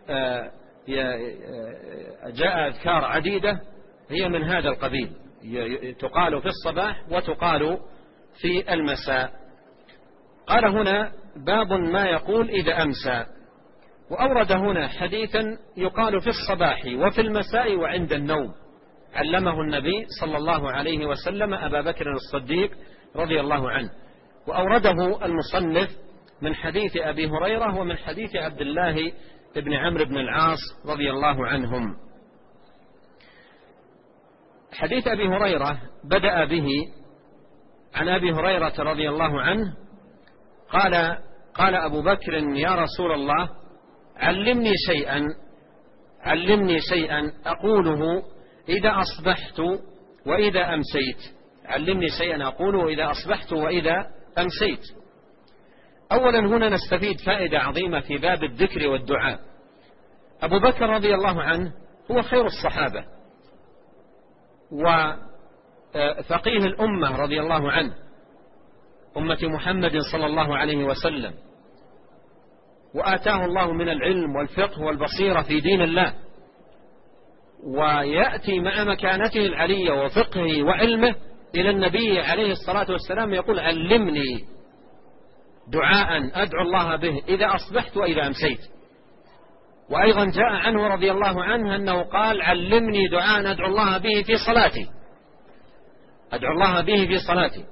جاء أذكار عديدة هي من هذا القبيل، تقال في الصباح وتقال في المساء. قال هنا: باب ما يقول إذا أمسى. وأورد هنا حديثا يقال في الصباح وفي المساء وعند النوم، علمه النبي صلى الله عليه وسلم أبا بكر الصديق رضي الله عنه. وأورده المصنف من حديث أبي هريرة ومن حديث عبد الله بن عمرو بن العاص رضي الله عنهم. حديث أبي هريرة بدأ به عن أبي هريرة رضي الله عنه قال أبو بكر: يا رسول الله، علمني شيئا أقوله إذا أصبحت وإذا أمسيت. علمني شيئا أقوله إذا أصبحت وإذا أمسيت. أولا هنا نستفيد فائدة عظيمة في باب الذكر والدعاء. أبو بكر رضي الله عنه هو خير الصحابة وفقيه الأمة رضي الله عنه، أمة محمد صلى الله عليه وسلم، وآتاه الله من العلم والفقه والبصيرة في دين الله، ويأتي مع مكانته العلية وفقهه وعلمه إلى النبي عليه الصلاة والسلام يقول علمني دعاء أدعو الله به إذا أصبحت وإذا أمسيت. وأيضا جاء عنه رضي الله عنه أنه قال علمني دعاء أدعو الله به في صلاتي، أدعو الله به في صلاتي.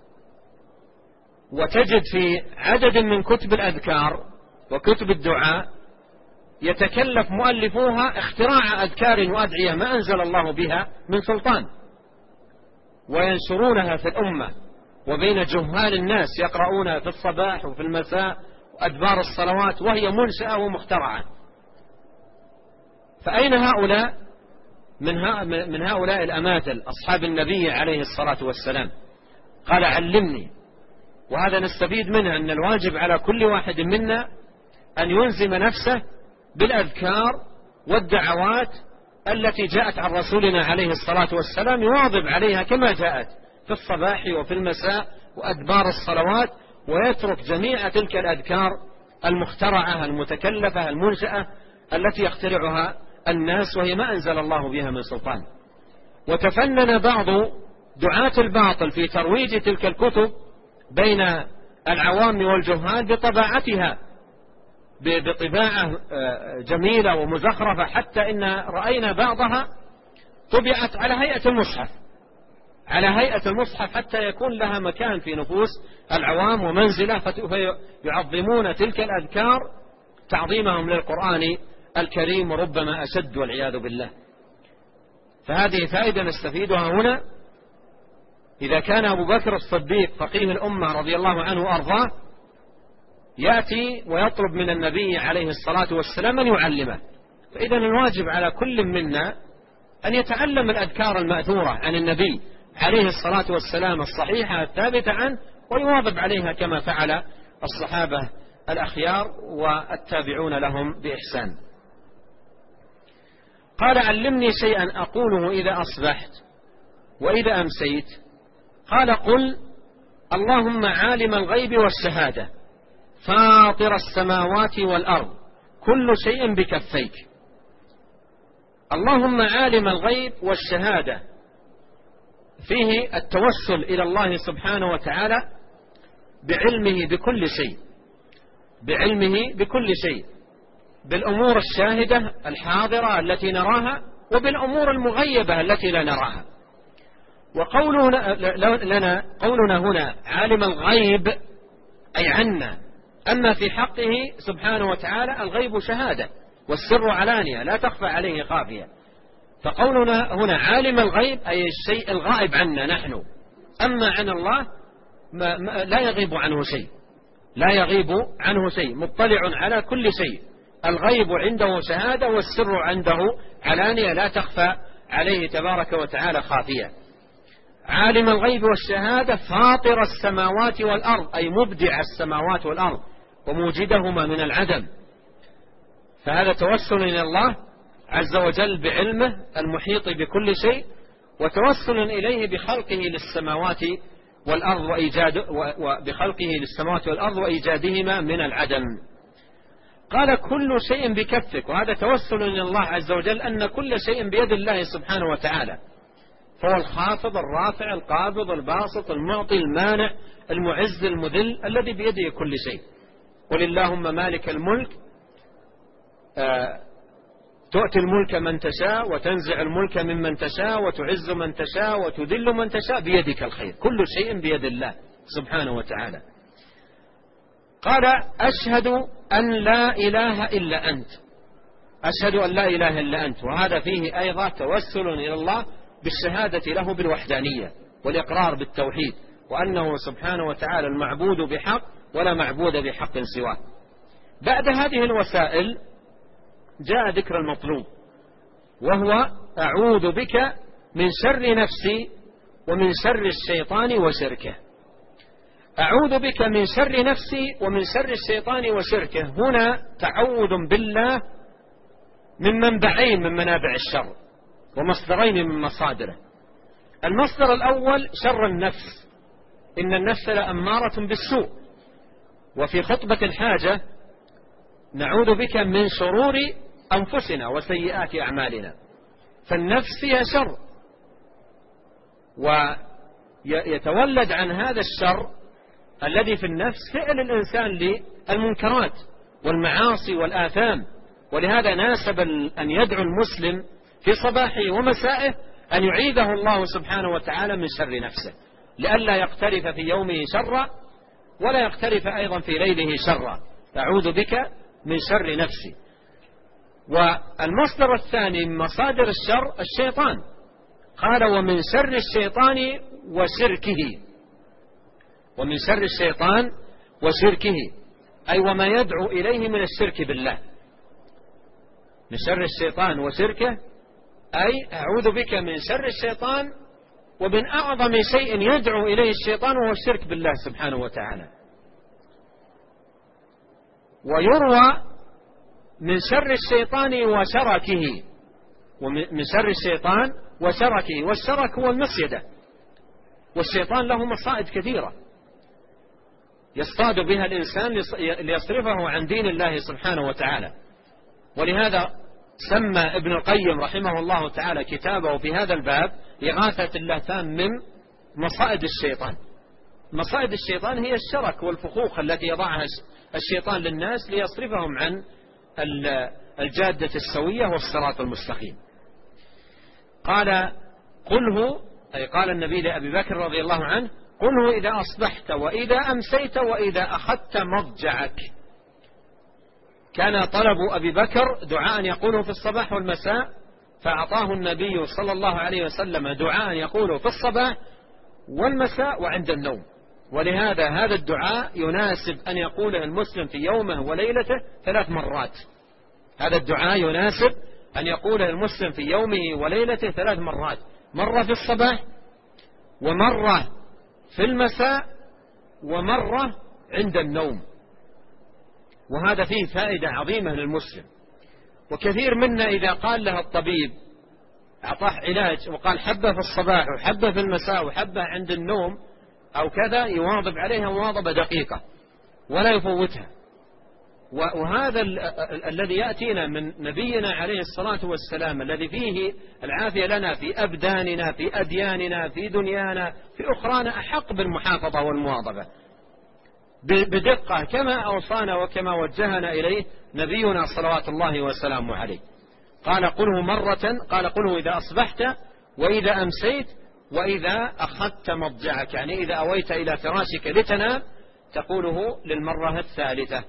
وتجد في عدد من كتب الأذكار وكتب الدعاء يتكلف مؤلفوها اختراع أذكار وأدعية ما أنزل الله بها من سلطان، وينشرونها في الأمة وبين جهال الناس يقرؤونها في الصباح وفي المساء وأدبار الصلوات، وهي منشأة ومخترعة. فأين هؤلاء من هؤلاء الأماثل أصحاب النبي عليه الصلاة والسلام؟ قال علمني. وهذا نستفيد منه أن الواجب على كل واحد منا أن يلزم نفسه بالأذكار والدعوات التي جاءت عن رسولنا عليه الصلاة والسلام، يواظب عليها كما جاءت في الصباح وفي المساء وأدبار الصلوات، ويترك جميع تلك الأذكار المخترعة المتكلفة المنشأة التي يخترعها الناس وهي ما أنزل الله بها من سلطان. وتفنن بعض دعاة الباطل في ترويج تلك الكتب بين العوام والجهال بطباعتها بطباعة جميلة ومزخرفة، حتى إن رأينا بعضها طبعت على هيئة المصحف، على هيئة المصحف، حتى يكون لها مكان في نفوس العوام ومنزلة، فيعظمون تلك الأذكار تعظيمهم للقرآن الكريم وربما أشد والعياذ بالله. فهذه فائدة نستفيدها هنا. إذا كان أبو بكر الصديق فقيه الأمة رضي الله عنه وأرضاه يأتي ويطلب من النبي عليه الصلاة والسلام أن يعلمه، فإذا الواجب على كل منا أن يتعلم الأذكار المأثورة عن النبي عليه الصلاة والسلام الصحيحة الثابتة عنه، ويواظب عليها كما فعل الصحابة الأخيار والتابعون لهم بإحسان. قال علمني شيئا أقوله إذا أصبحت وإذا أمسيت. قال قل اللهم عالم الغيب والشهادة فاطر السماوات والأرض كل شيء بكفيك. اللهم عالم الغيب والشهادة فيه التوسل إلى الله سبحانه وتعالى بعلمه بكل شيء، بعلمه بكل شيء، بالأمور الشاهدة الحاضرة التي نراها وبالأمور المغيبة التي لا نراها. قولنا هنا عالم الغيب أي عنا، أما في حقه سبحانه وتعالى الغيب شهادة والسر علانية لا تخفى عليه خافية. فقولنا هنا عالم الغيب أي الشيء الغائب عنا نحن، أما عن الله لا يغيب عنه شيء، لا يغيب عنه شيء، مطلع على كل شيء. الغيب عنده شهادة والسر عنده علانية لا تخفى عليه تبارك وتعالى خافية. عالم الغيب والشهادة فاطر السماوات والأرض أي مبدع السماوات والأرض وموجدهما من العدم. فهذا توسل إلى الله عز وجل بعلمه المحيط بكل شيء، وتوسل إليه بخلقه للسماوات والأرض وبخلقه للسماوات والأرض وإيجادهما من العدم. قال كل شيء بكفك، وهذا توسل إلى الله عز وجل أن كل شيء بيد الله سبحانه وتعالى، فهو الخافض الرافع القابض الباسط المعطي المانع المعز المذل الذي بيده كل شيء. قل اللهم مالك الملك تؤتي الملك من تشاء وتنزع الملك ممن تشاء وتعز من تشاء وتذل من تشاء بيدك الخير، كل شيء بيد الله سبحانه وتعالى. قال أشهد أن لا إله إلا أنت، أشهد أن لا إله إلا أنت، وهذا فيه أيضا توسل إلى الله بالشهادة له بالوحدانية والإقرار بالتوحيد، وأنه سبحانه وتعالى المعبود بحق ولا معبود بحق سواه. بعد هذه الوسائل جاء ذكر المطلوب، وهو أعوذ بك من شر نفسي ومن شر الشيطان وشركه. أعوذ بك من شر نفسي ومن شر الشيطان وشركه، هنا تعوذ بالله من منبعين من منابع الشر ومصدرين من مصادره. المصدر الأول شر النفس، إن النفس لأمارة بالسوء، وفي خطبة الحاجة نعوذ بك من شرور أنفسنا وسيئات أعمالنا. فالنفس فيها شر، ويتولد عن هذا الشر الذي في النفس فعل الإنسان للمنكرات والمعاصي والآثام. ولهذا ناسب أن يدعو المسلم في صباحه ومسائه أن يعيذه الله سبحانه وتعالى من شر نفسه، لئلا يقترف في يومه شرا ولا يقترف أيضا في ليله شرا. أعوذ بك من شر نفسي. والمصدر الثاني من مصادر الشر الشيطان، قال ومن شر الشيطان وشركه، ومن شر الشيطان وشركه، أي وما يدعو إليه من الشرك بالله. من شر الشيطان وشركه أي أعوذ بك من شر الشيطان ومن أعظم شيء يدعو إليه الشيطان وهو الشرك بالله سبحانه وتعالى. ويروى من شر الشيطان وشركه، ومن شر الشيطان وشركه، والشرك هو المصيدة، والشيطان له مصائد كثيرة يصطاد بها الإنسان ليصرفه عن دين الله سبحانه وتعالى. ولهذا سمى ابن القيم رحمه الله تعالى كتابه في هذا الباب إغاثة اللهفان من مصائد الشيطان. مصائد الشيطان هي الشرك والفخوخ التي يضعها الشيطان للناس ليصرفهم عن الجادة السوية والصراط المستقيم. قال قله، أي قال النبي لأبي بكر رضي الله عنه: قله إذا أصبحت وإذا أمسيت وإذا أخذت مضجعك. كان طلب أبي بكر دعاء يقوله في الصباح والمساء، فأعطاه النبي صلى الله عليه وسلم دعاء يقوله في الصباح والمساء وعند النوم. ولهذا هذا الدعاء يناسب أن يقوله المسلم في يومه وليلته 3 مرات. هذا الدعاء يناسب أن يقوله المسلم في يومه وليلته 3 مرات، مرة في الصباح ومرة في المساء ومرة عند النوم. وهذا فيه فائدة عظيمة للمسلم. وكثير منا إذا قال له الطبيب أعطاه علاج وقال حبة في الصباح وحبة في المساء وحبة عند النوم أو كذا، يواظب عليها مواظبة دقيقة ولا يفوتها. وهذا الذي يأتينا من نبينا عليه الصلاة والسلام الذي فيه العافية لنا في أبداننا، في أدياننا، في دنيانا، في أخرانا، أحق بالمحافظة والمواظبة بدقة كما أوصانا وكما وجهنا إليه نبينا صلوات الله وسلامه عليه. قال قله مرة، قال قله إذا أصبحت وإذا أمسيت وإذا أخذت مضجعك، يعني إذا أويت إلى فراشك لتنام تقوله للمرة الثالثة.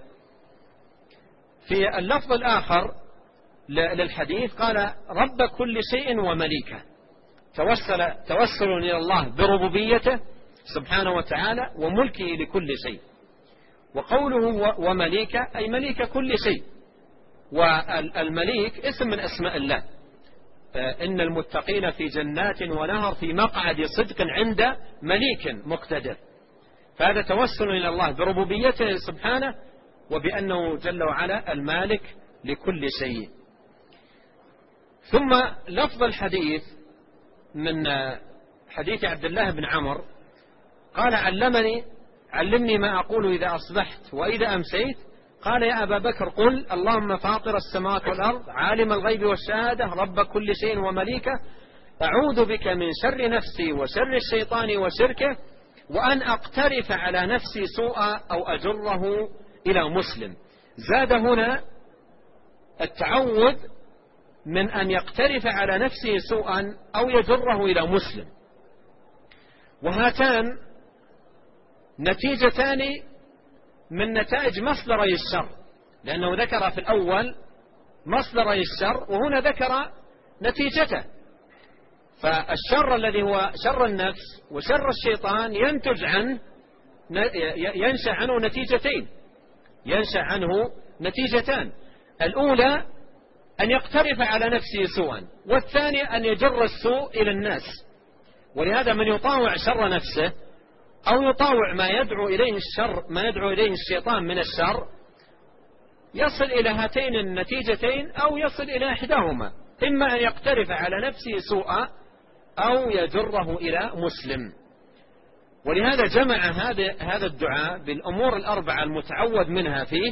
في اللفظ الآخر للحديث قال رب كل شيء ومليكه، توسل إلى الله بربوبيته سبحانه وتعالى وملكه لكل شيء. وقوله ومليكه أي مليك كل شيء. والمليك اسم من أسماء الله. إن المتقين في جنات ونهر في مقعد صدق عند مليك مقتدر. فهذا توسل إلى الله بربوبيته سبحانه وبأنه جل وعلا المالك لكل شيء. ثم لفظ الحديث من حديث عبد الله بن عمرو قال علمني ما أقول إذا أصبحت وإذا أمسيت. قال يا أبا بكر قل اللهم فاطر السماوات والأرض عالم الغيب والشهادة رب كل شيء ومليكه أعوذ بك من شر نفسي وشر الشيطان وشركه وأن أقترف على نفسي سوءا أو أجره إلى مسلم. زاد هنا التعوذ من أن يقترف على نفسه سوءا أو يجره إلى مسلم. وهاتان نتيجتان من نتائج مصدري الشر، لأنه ذكر في الأول مصدري الشر وهنا ذكر نتيجته. فالشر الذي هو شر النفس وشر الشيطان ينشأ عنه نتيجتين، ينشأ عنه نتيجتان. الأولى أن يقترف على نفسه سوءا، والثاني أن يجر السوء إلى الناس. ولهذا من يطاوع شر نفسه أو يطاوع ما يدعو إليه الشيطان من الشر يصل إلى هاتين النتيجتين أو يصل إلى إحداهما، إما أن يقترف على نفسه سوءا أو يجره إلى مسلم. ولهذا جمع هذا الدعاء بالأمور الأربعة المتعوذ منها فيه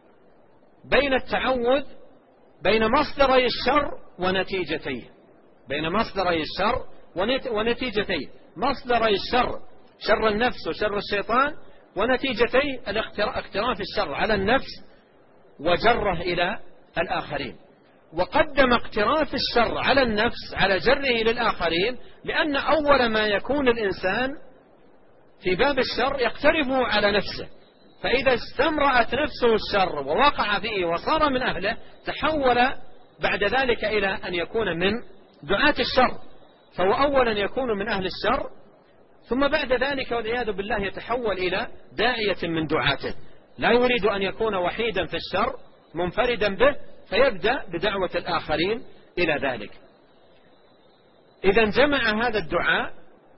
بين التعوذ بين مصدري الشر ونتيجتيه، بين مصدري الشر ونتيجتيه، مصدري الشر شر النفس وشر الشيطان، ونتيجتيه اقتراف الشر على النفس وجره إلى الآخرين. وقدم اقتراف الشر على النفس على جره للآخرين، لأن أول ما يكون الإنسان في باب الشر يقترفه على نفسه، فإذا استمرأت نفسه الشر ووقع فيه وصار من أهله تحول بعد ذلك إلى أن يكون من دعاة الشر، فهو أولا يكون من أهل الشر، ثم بعد ذلك والعياذ بالله يتحول إلى داعية من دعاته، لا يريد أن يكون وحيدا في الشر منفردا به، فيبدأ بدعوة الآخرين إلى ذلك. إذن جمع هذا الدعاء،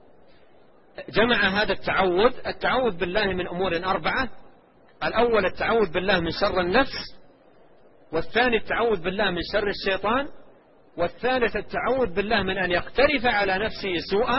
جمع هذا التعوذ بالله من أمور أربعة: الأول التعوذ بالله من شر النفس، والثاني التعوذ بالله من شر الشيطان، والثالث التعوذ بالله من أن يقترف على نفسه سوءا،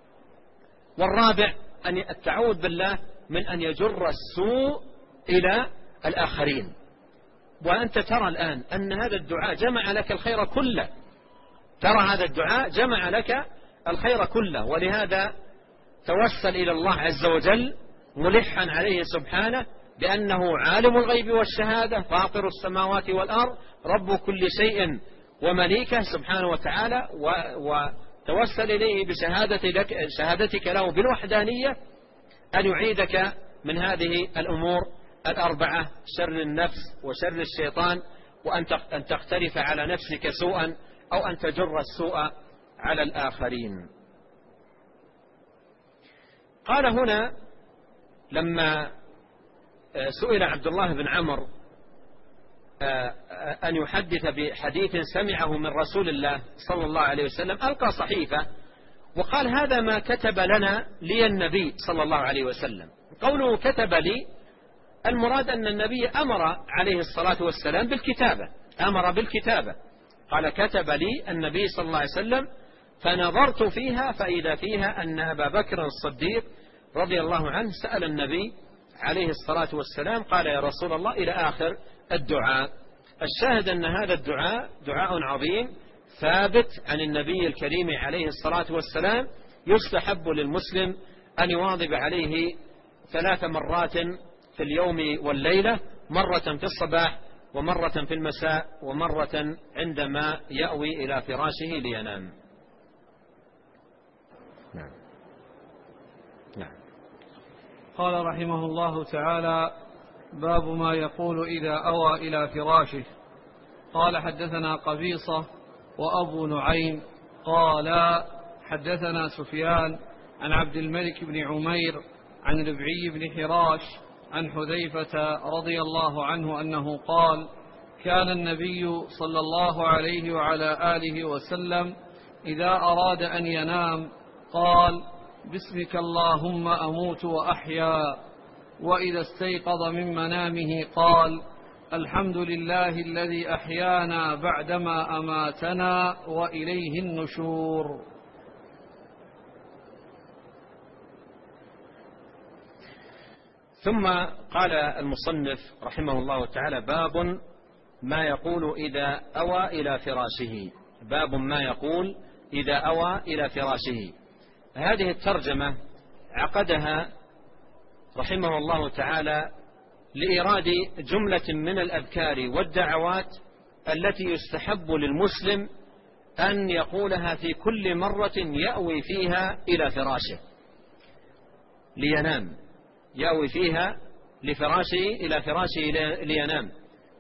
والرابع التعوذ بالله من أن يجر السوء إلى الآخرين. وأنت ترى الآن أن هذا الدعاء جمع لك الخير كله، ترى هذا الدعاء جمع لك الخير كله. ولهذا توسل إلى الله عز وجل ملحا عليه سبحانه بأنه عالم الغيب والشهادة، فاطر السماوات والأرض، رب كل شيء ومليكه سبحانه وتعالى، وتوسل إليه بشهادتك له بالوحدانية أن يعيدك من هذه الأمور الأربعة: شر النفس وشر الشيطان، وأن تقترف على نفسك سوءا، أو أن تجر السوء على الآخرين. قال هنا لما سئل عبد الله بن عمرو أن يحدث بحديث سمعه من رسول الله صلى الله عليه وسلم، ألقى صحيفة وقال: هذا ما كتب لي النبي صلى الله عليه وسلم. قوله كتب لي، المراد أن النبي أمر عليه الصلاة والسلام بالكتابة، أمر بالكتابة. قال: كتب لي النبي صلى الله عليه وسلم فنظرت فيها فإذا فيها أن أبا بكر الصديق رضي الله عنه سأل النبي عليه الصلاة والسلام، قال: يا رسول الله، إلى آخر الدعاء. الشاهد أن هذا الدعاء دعاء عظيم ثابت عن النبي الكريم عليه الصلاة والسلام، يستحب للمسلم أن يواظب عليه 3 مرات في اليوم والليلة، مرة في الصباح، ومرة في المساء، ومرة عندما يأوي إلى فراشه لينام. نعم. قال رحمه الله تعالى: باب ما يقول إذا أوى إلى فراشه. قال: حدثنا قبيصة وأبو نعيم قال: حدثنا سفيان عن عبد الملك بن عمير عن ربعي بن حراش عن حذيفة رضي الله عنه أنه قال: كان النبي صلى الله عليه وعلى آله وسلم إذا أراد أن ينام قال: باسمك اللهم أموت وأحيا. وإذا استيقظ من منامه قال: الحمد لله الذي أحيانا بعدما أماتنا وإليه النشور. ثم قال المصنف رحمه الله تعالى: باب ما يقول إذا أوى إلى فراشه. باب ما يقول إذا أوى إلى فراشه. هذه الترجمة عقدها رحمه الله تعالى لإيراد جملة من الأذكار والدعوات التي يستحب للمسلم أن يقولها في كل مرة يأوي فيها إلى فراشه لينام، يأوي فيها إلى فراشه لينام.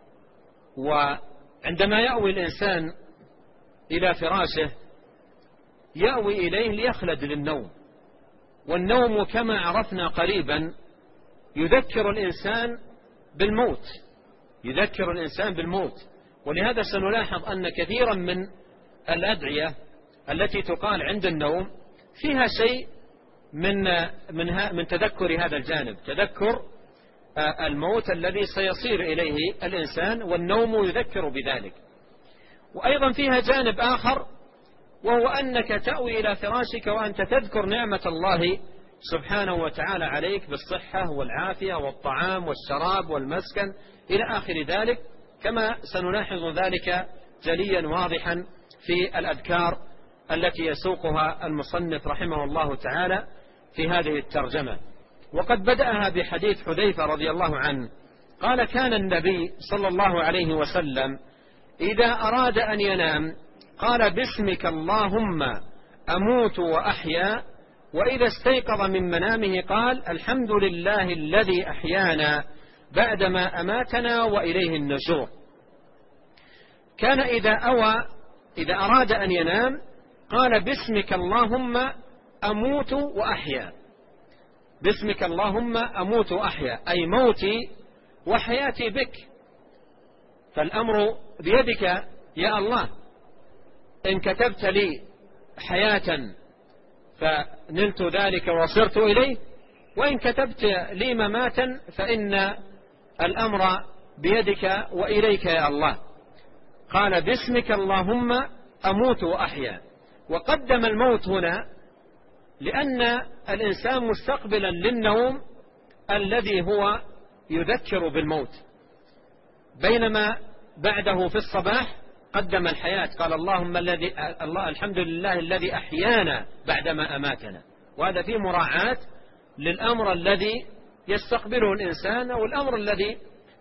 وعندما يأوي الإنسان إلى فراشه يأوي إليه ليخلد للنوم، والنوم كما عرفنا قريبا يذكر الإنسان بالموت، ولهذا سنلاحظ أن كثيرا من الأدعية التي تقال عند النوم فيها شيء من تذكر هذا الجانب، تذكر الموت الذي سيصير إليه الإنسان، والنوم يذكر بذلك. وأيضا فيها جانب آخر، وهو أنك تأوي إلى فراشك وأنت تذكر نعمة الله سبحانه وتعالى عليك بالصحة والعافية والطعام والشراب والمسكن إلى آخر ذلك، كما سنلاحظ ذلك جليا واضحا في الأذكار التي يسوقها المصنف رحمه الله تعالى في هذه الترجمة. وقد بدأها بحديث حذيفة رضي الله عنه قال: كان النبي صلى الله عليه وسلم إذا أراد أن ينام قال: باسمك اللهم أموت وأحيا، وإذا استيقظ من منامه قال: الحمد لله الذي أحيانا بعدما أماتنا وإليه النشور. كان إذا أراد أن ينام قال: باسمك اللهم أموت وأحيا. باسمك اللهم أموت وأحيا أي موتي وحياتي بك، فالأمر بيدك يا الله، إن كتبت لي حياة فنلت ذلك وصرت إليه، وإن كتبت لي مماتا فإن الأمر بيدك وإليك يا الله. قال: باسمك اللهم أموت وأحيا، وقدم الموت هنا لأن الإنسان مستقبلا للنوم الذي هو يذكر بالموت، بينما بعده في الصباح قدم الحياة، قال: الحمد لله الذي أحيانا بعدما أماتنا. وهذا فيه مراعاة للأمر الذي يستقبله الإنسان أو الأمر الذي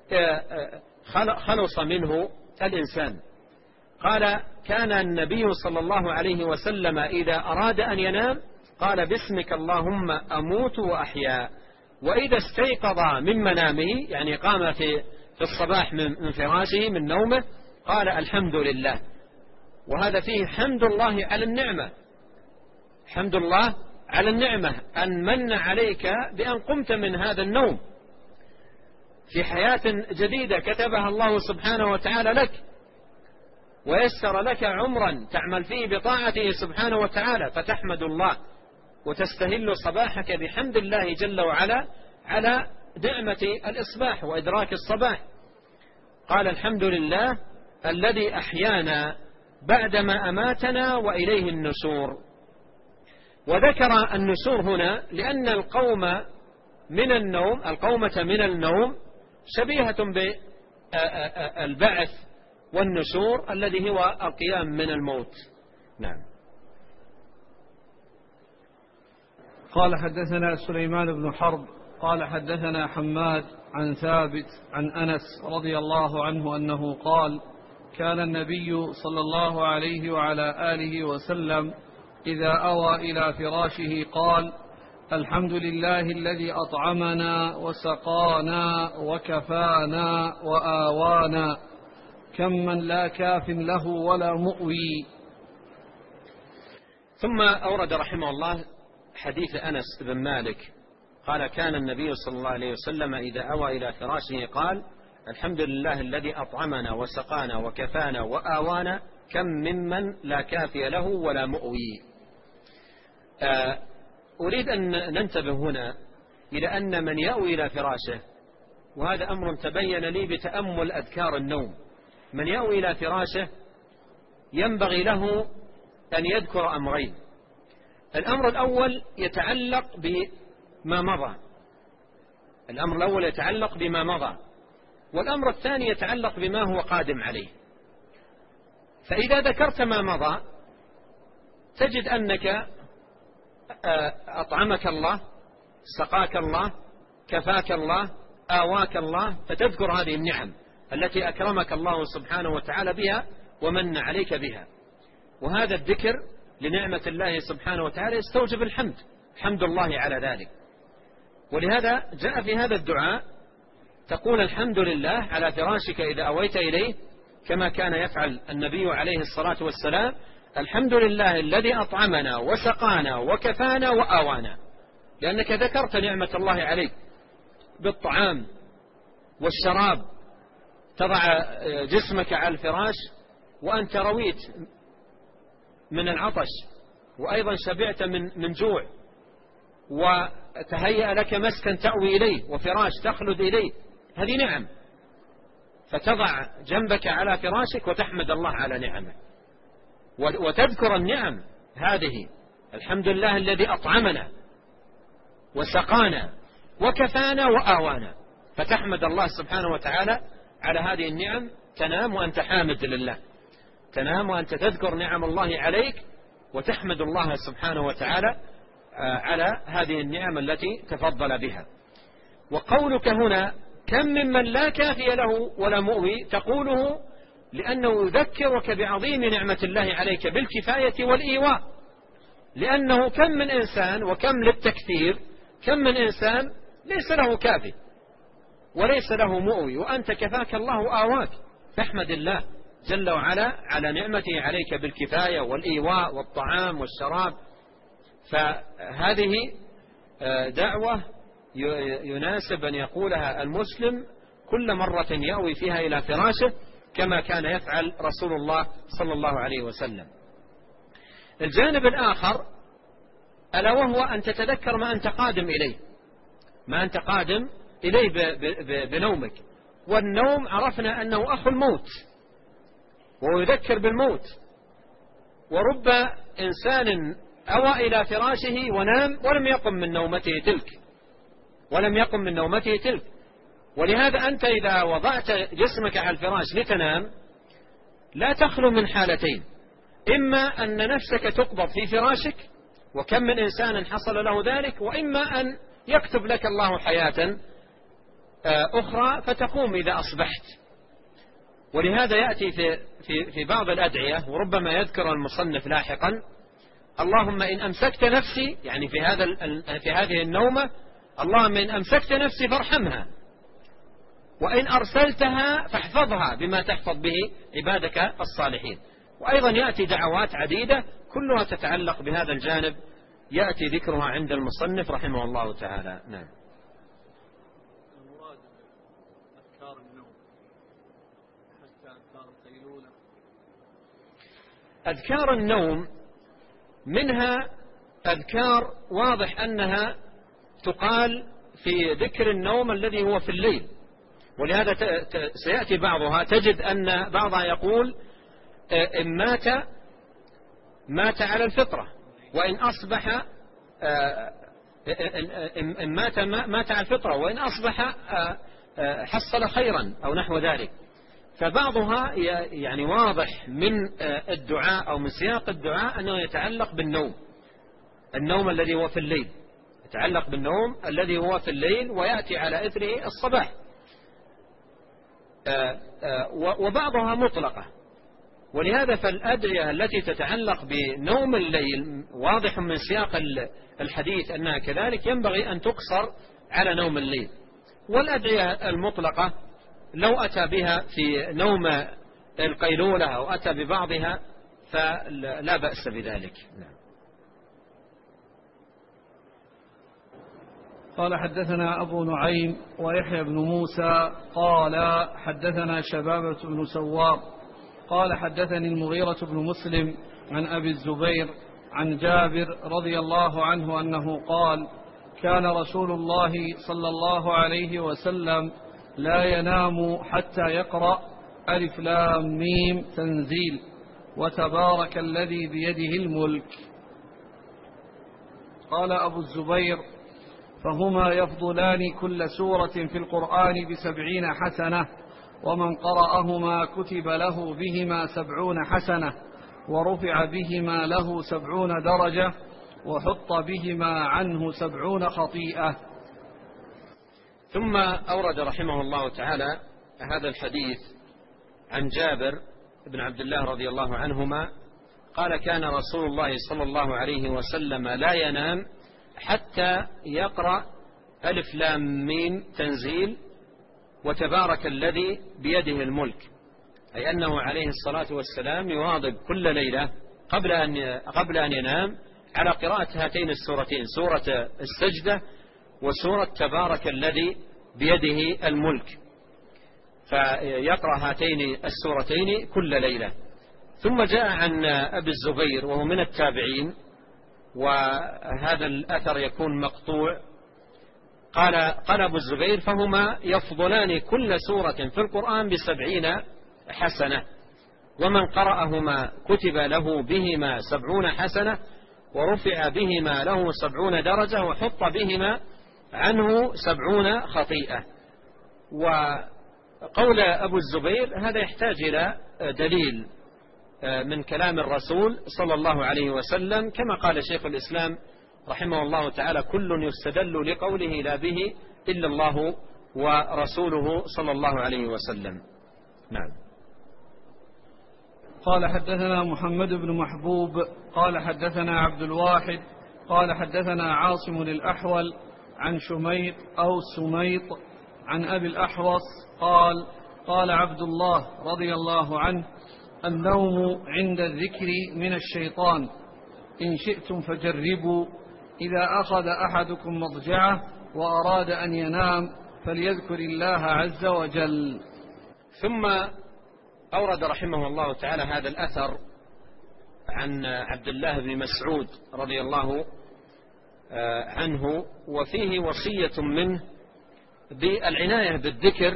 خلص منه الإنسان. قال: كان النبي صلى الله عليه وسلم إذا أراد أن ينام قال: باسمك اللهم أموت وأحيا، وإذا استيقظ من منامه يعني قام في الصباح من فراشه من نومه قال: الحمد لله. وهذا فيه حمد الله على النعمة، حمد الله على النعمة أن من عليك بأن قمت من هذا النوم في حياة جديدة كتبها الله سبحانه وتعالى لك، ويسر لك عمرا تعمل فيه بطاعته سبحانه وتعالى، فتحمد الله وتستهل صباحك بحمد الله جل وعلا على نعمة الإصباح وإدراك الصباح. قال: الحمد لله الذي أحيانا بعدما أماتنا وإليه النشور. وذكر النشور هنا لأن القومة من النوم شبيهة بالبعث والنشور الذي هو القيام من الموت. نعم. قال: حدثنا سليمان بن حرب قال: حدثنا حماد عن ثابت عن أنس رضي الله عنه أنه قال: كان النبي صلى الله عليه وعلى آله وسلم إذا أوى إلى فراشه قال: الحمد لله الذي أطعمنا وسقانا وكفانا وآوانا، كم من لا كاف له ولا مؤوي. ثم أورد رحمه الله حديث أنس بن مالك قال: كان النبي صلى الله عليه وسلم إذا أوى إلى فراشه قال: الحمد لله الذي أطعمنا وسقانا وكفانا وآوانا، كم ممن لا كافي له ولا مؤوي. أريد أن ننتبه هنا إلى أن من يأوي إلى فراشه، وهذا أمر تبين لي بتأمل أذكار النوم، من يأوي إلى فراشه ينبغي له أن يذكر أمرين. الأمر الأول يتعلق بما مضى، والأمر الثاني يتعلق بما هو قادم عليه. فإذا ذكرت ما مضى تجد أنك أطعمك الله، سقاك الله، كفاك الله، آواك الله، فتذكر هذه النعم التي أكرمك الله سبحانه وتعالى بها ومن عليك بها. وهذا الذكر لنعمة الله سبحانه وتعالى يستوجب الحمد، حمد الله على ذلك. ولهذا جاء في هذا الدعاء تقول: الحمد لله على فراشك إذا أويت إليه، كما كان يفعل النبي عليه الصلاة والسلام: الحمد لله الذي أطعمنا وسقانا وكفانا وآوانا، لأنك ذكرت نعمة الله عليك بالطعام والشراب، تضع جسمك على الفراش وأنت رويت من العطش، وأيضا شبعت من جوع، وتهيأ لك مسكن تأوي إليه وفراش تخلد إليه، هذه نعم. فتضع جنبك على فراشك وتحمد الله على نعمه، وتذكر النعم هذه. الحمد لله الذي أطعمنا وسقانا وكفانا وآوانا، فتحمد الله سبحانه وتعالى على هذه النعم. تنام وأنت حامد لله، تنام وأنت تذكر نعم الله عليك وتحمد الله سبحانه وتعالى على هذه النعم التي تفضل بها. وقولك هنا كم ممن لا كافي له ولا مؤوي تقوله لأنه يذكرك بعظيم نعمة الله عليك بالكفاية والإيواء، لأنه كم من إنسان، وكم للتكثير، كم من إنسان ليس له كافي وليس له مؤوي، وأنت كفاك الله وآواك، فاحمد الله جل وعلا على نعمته عليك بالكفاية والإيواء والطعام والشراب. فهذه دعوة يناسب أن يقولها المسلم كل مرة يأوي فيها إلى فراشه، كما كان يفعل رسول الله صلى الله عليه وسلم. الجانب الآخر ألا وهو أن تتذكر ما أنت قادم إليه، ما أنت قادم إليه بنومك. والنوم عرفنا أنه أخو الموت، ويذكر بالموت. ورب إنسان أوى إلى فراشه ونام ولم يقم من نومته تلك، ولهذا أنت إذا وضعت جسمك على الفراش لتنام لا تخلو من حالتين: إما أن نفسك تقبض في فراشك، وكم من إنسان حصل له ذلك، وإما أن يكتب لك الله حياة أخرى فتقوم إذا أصبحت. ولهذا يأتي في بعض الأدعية، وربما يذكر المصنف لاحقا: اللهم إن أمسكت نفسي، يعني في هذه النومة، اللهم إن أمسكت نفسي فارحمها، وإن أرسلتها فاحفظها بما تحفظ به عبادك الصالحين. وأيضا يأتي دعوات عديدة كلها تتعلق بهذا الجانب، يأتي ذكرها عند المصنف رحمه الله تعالى. نعم. أذكار النوم حتى أذكار القيلولة. أذكار النوم منها أذكار واضح أنها تقال في ذكر النوم الذي هو في الليل، ولهذا سيأتي بعضها. تجد أن بعضها يقول إن مات على الفطرة، وإن أصبح إن مات على الفطرة، وإن أصبح حصل خيرا أو نحو ذلك. فبعضها يعني واضح من الدعاء أو من سياق الدعاء أنه يتعلق بالنوم، النوم الذي هو في الليل، يتعلق بالنوم الذي هو في الليل ويأتي على إثره الصباح. وبعضها مطلقة. ولهذا فالأدعية التي تتعلق بنوم الليل واضح من سياق الحديث أنها كذلك، ينبغي أن تقصر على نوم الليل. والأدعية المطلقة لو أتى بها في نوم القيلولة أو أتى ببعضها فلا بأس بذلك. نعم. قال حدثنا أبو نعيم ويحيى بن موسى قال حدثنا شبابة بن سوار قال حدثني المغيرة بن مسلم عن أبي الزبير عن جابر رضي الله عنه أنه قال: كان رسول الله صلى الله عليه وسلم لا ينام حتى يقرأ ألف لام ميم تنزيل وتبارك الذي بيده الملك. قال أبو الزبير: فهما يفضلان كل سورة في القرآن ب70 حسنة، ومن قرأهما كتب له بهما 70 حسنة، ورفع بهما له 70 درجة، وحط بهما عنه 70 خطيئة. ثم أورد رحمه الله تعالى هذا الحديث عن جابر بن عبد الله رضي الله عنهما قال: كان رسول الله صلى الله عليه وسلم لا ينام حتى يقرأ ألف لام ميم تنزيل وتبارك الذي بيده الملك، أي أنه عليه الصلاة والسلام يواظب كل ليلة قبل أن ينام على قراءة هاتين السورتين، سورة السجدة وسورة تبارك الذي بيده الملك. فيقرأ هاتين السورتين كل ليلة. ثم جاء عن أبي الزبير وهو من التابعين، وهذا الأثر يكون مقطوع، قال أبو الزبير: فهما يفضلان كل سورة في القرآن ب70 حسنة، ومن قرأهما كتب له بهما 70 حسنة، ورفع بهما له 70 درجة، وحط بهما عنه 70 خطيئة. وقول أبو الزبير هذا يحتاج إلى دليل من كلام الرسول صلى الله عليه وسلم، كما قال شيخ الإسلام رحمه الله تعالى: كل يستدل لقوله لا به إلا الله ورسوله صلى الله عليه وسلم. نعم. قال حدثنا محمد بن محبوب قال حدثنا عبد الواحد قال حدثنا عاصم الأحول عن شميط أو سميط عن أبي الأحوص قال عبد الله رضي الله عنه: النوم عند الذكر من الشيطان، إن شئتم فجربوا، إذا أخذ أحدكم مضجعه وأراد أن ينام فليذكر الله عز وجل. ثم أورد رحمه الله تعالى هذا الأثر عن عبد الله بن مسعود رضي الله عنه، وفيه وصية منه بالعناية بالذكر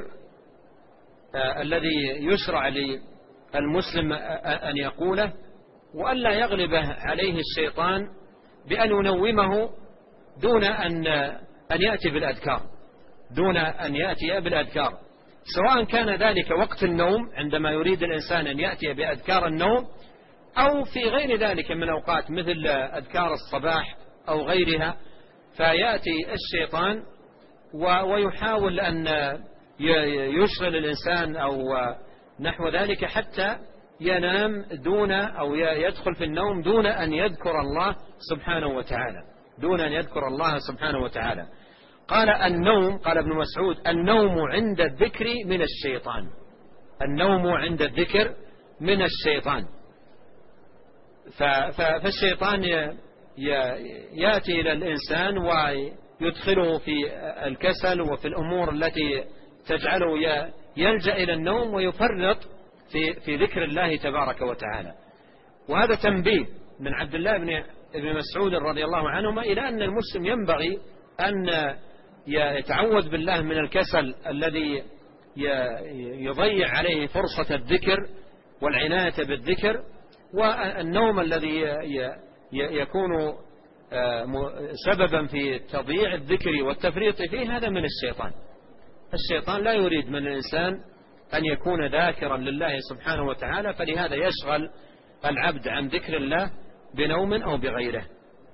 الذي يشرع للمسلم أن يقوله، وألا يغلبه عليه الشيطان بأن ينومه دون أن يأتي بالأذكار، سواء كان ذلك وقت النوم عندما يريد الإنسان أن يأتي بأذكار النوم، أو في غير ذلك من أوقات مثل أذكار الصباح أو غيرها، فيأتي الشيطان ويحاول أن يشغل الإنسان أو نحو ذلك حتى ينام أو يدخل في النوم دون أن يذكر الله سبحانه وتعالى. قال النوم، قال ابن مسعود: النوم عند الذكر من الشيطان. النوم عند الذكر من الشيطان. فالشيطان يأتي إلى الإنسان ويدخله في الكسل وفي الأمور التي تجعله يلجأ إلى النوم ويفرط في ذكر الله تبارك وتعالى. وهذا تنبيه من عبد الله بن مسعود رضي الله عنهما إلى أن المسلم ينبغي أن يتعوذ بالله من الكسل الذي يضيع عليه فرصة الذكر والعناية بالذكر، والنوم الذي يكون سببا في تضييع الذكر والتفريط فيه، هذا من الشيطان. الشيطان لا يريد من الإنسان أن يكون ذاكرا لله سبحانه وتعالى، فلهذا يشغل العبد عن ذكر الله بنوم أو بغيره.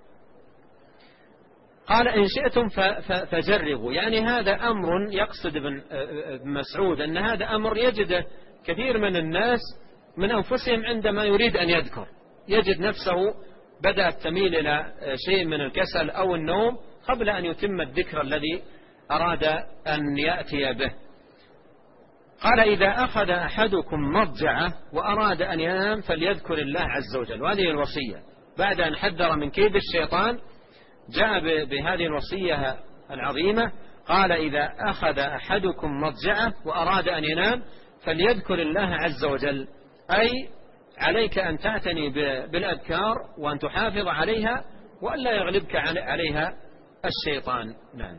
قال: إن شئتم فجربوا، يعني هذا أمر يقصد ابن مسعود أن هذا أمر يجده كثير من الناس من أنفسهم عندما يريد أن يذكر، يجد نفسه بدأت تميل إلى شيء من الكسل أو النوم قبل أن يتم الذكر الذي أراد أن يأتي به. قال: إذا أخذ أحدكم مضجعه وأراد أن ينام فليذكر الله عز وجل. وهذه الوصية بعد أن حذر من كيد الشيطان جاء بهذه الوصية العظيمة. قال: إذا أخذ أحدكم مضجعه وأراد أن ينام فليذكر الله عز وجل، أي عليك أن تعتني بالأذكار وأن تحافظ عليها وألا يغلبك عليها الشيطان. نعم.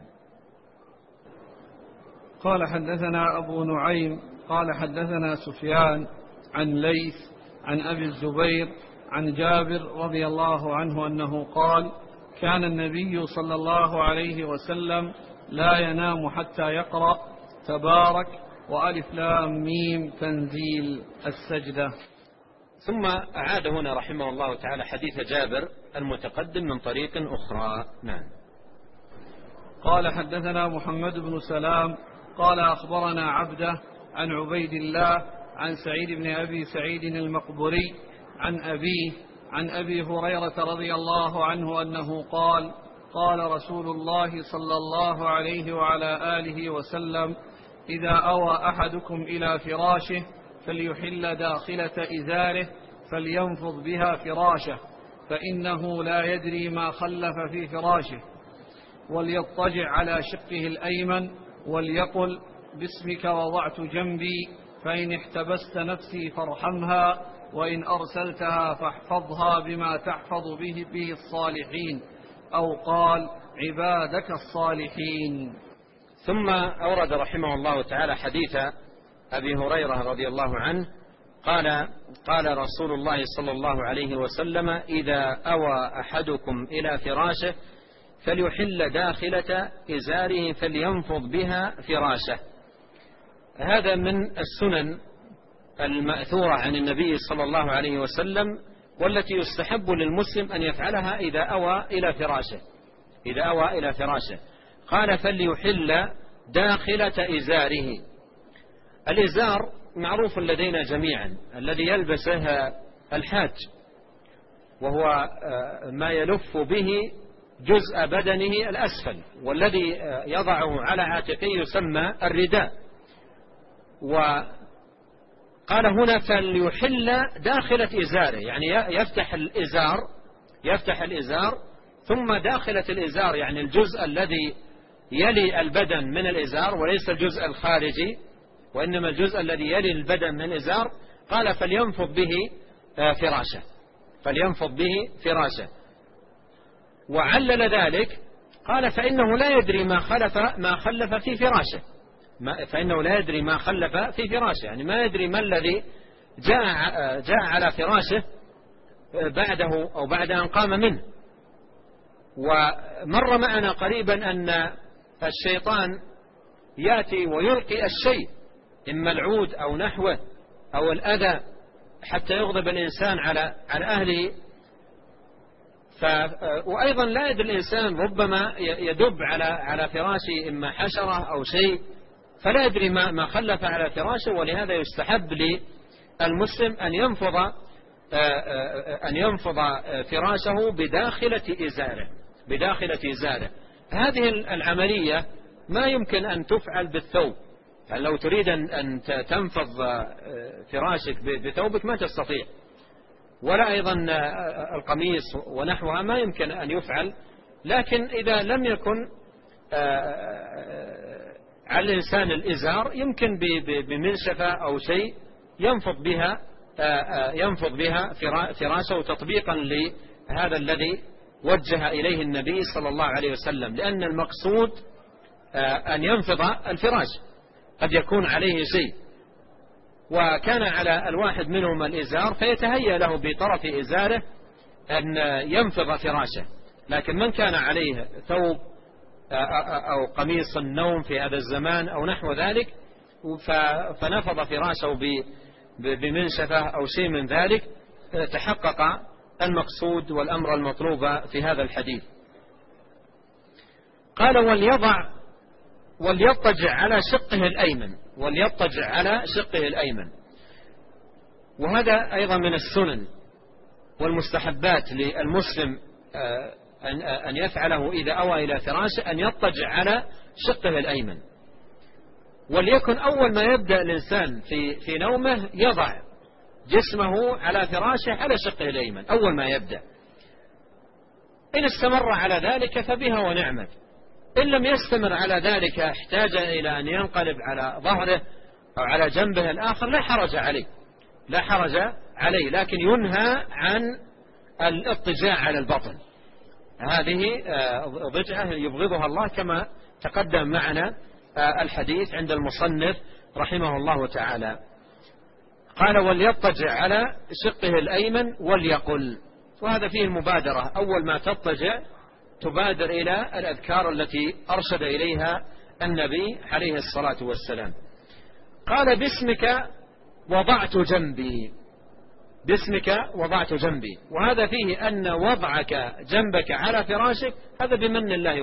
قال: حدثنا أبو نعيم قال حدثنا سفيان عن ليث عن أبي الزبير عن جابر رضي الله عنه أنه قال: كان النبي صلى الله عليه وسلم لا ينام حتى يقرأ تبارك وألف لام ميم تنزيل السجدة. ثم أعاد هنا رحمه الله تعالى حديث جابر المتقدم من طريق أخرى. نعم. قال: حدثنا محمد بن سلام قال أخبرنا عبده عن عبيد الله عن سعيد بن أبي سعيد المقبري عن أبيه عن أبي هريرة رضي الله عنه أنه قال: قال رسول الله صلى الله عليه وعلى آله وسلم: إذا أوى أحدكم إلى فراشه فليحل داخلة إزاره فلينفض بها فراشه، فإنه لا يدري ما خلف في فراشه، وليضطجع على شقه الأيمن وليقل: باسمك وضعت جنبي، فإن احتبست نفسي فارحمها، وإن أرسلتها فاحفظها بما تحفظ به الصالحين، أو قال عبادك الصالحين. ثم أورد رحمه الله تعالى حديث أبي هريرة رضي الله عنه قال رسول الله صلى الله عليه وسلم: إذا أوى أحدكم إلى فراشه فليحل داخلة إزاره فلينفض بها فراشه. هذا من السنن المأثورة عن النبي صلى الله عليه وسلم، والتي يستحب للمسلم أن يفعلها إذا أوى إلى فراشه. قال: فليحل داخلة إزاره. الإزار معروف لدينا جميعا، الذي يلبسه الحاج، وهو ما يلف به جزء بدنه الأسفل، والذي يضعه على عاتقه يسمى الرداء. وقال هنا: فليحل داخلة إزاره، يعني يفتح الإزار ثم داخلة الإزار، يعني الجزء الذي يلي البدن من الإزار، وليس الجزء الخارجي، وإنما الجزء الذي يلي البدن من الإزار. قال: فلينفض به فراشه. وعلل ذلك قال: فإنه لا يدري ما خلف في فراشه. فإنه لا يدري ما خلف في فراشه، يعني ما يدري ما الذي جاء على فراشه بعده أو بعد أن قام منه. ومر معنا قريبا أن الشيطان يأتي ويلقي الشيء، إما العود أو نحوه أو الأذى، حتى يغضب الإنسان على أهله. وأيضا لا يدري الإنسان، ربما يدب على فراشه إما حشرة أو شيء، فلا يدري ما خلف على فراشه. ولهذا يستحب للمسلم أن ينفض فراشه بداخلة إزاره. هذه العملية ما يمكن أن تفعل بالثوب، يعني لو تريد أن تنفض فراشك بثوبك ما تستطيع، ولا أيضا القميص ونحوها ما يمكن أن يفعل. لكن إذا لم يكن على الإنسان الإزار، يمكن بمنشفة أو شيء ينفض بها فراشه، تطبيقا لهذا الذي وجه إليه النبي صلى الله عليه وسلم، لأن المقصود أن ينفض الفراش، قد يكون عليه شيء وكان على الواحد منهم الإزار، فيتهيأ له بطرف إزاره أن ينفض فراشه. لكن من كان عليه ثوب أو قميص النوم في هذا الزمان أو نحو ذلك، فنفض فراشه بمنشفة أو شيء من ذلك، تحقق المقصود والأمر المطلوب في هذا الحديث. قال: وليضطجع على شقه الأيمن. وهذا أيضا من السنن والمستحبات للمسلم أن يفعله إذا أوى إلى فراشه، أن يضطجع على شقه الأيمن. وليكن أول ما يبدأ الإنسان في نومه يضع جسمه على فراشه على شقه الأيمن أول ما يبدأ. إن استمر على ذلك فبها ونعمت، إن لم يستمر على ذلك احتاج إلى أن ينقلب على ظهره أو على جنبه الآخر، لا حرج عليه، لكن ينهى عن الاضطجاع على البطن. هذه ضجعة يبغضها الله، كما تقدم معنا الحديث عند المصنف رحمه الله تعالى. قال: وليضطجع على شقه الأيمن وليقل. وهذا فيه المبادرة، أول ما تضطجع تبادر إلى الأذكار التي أرشد إليها النبي عليه الصلاة والسلام. قال: باسمك وضعت جنبي. وهذا فيه أن وضعك جنبك على فراشك هذا بمن الله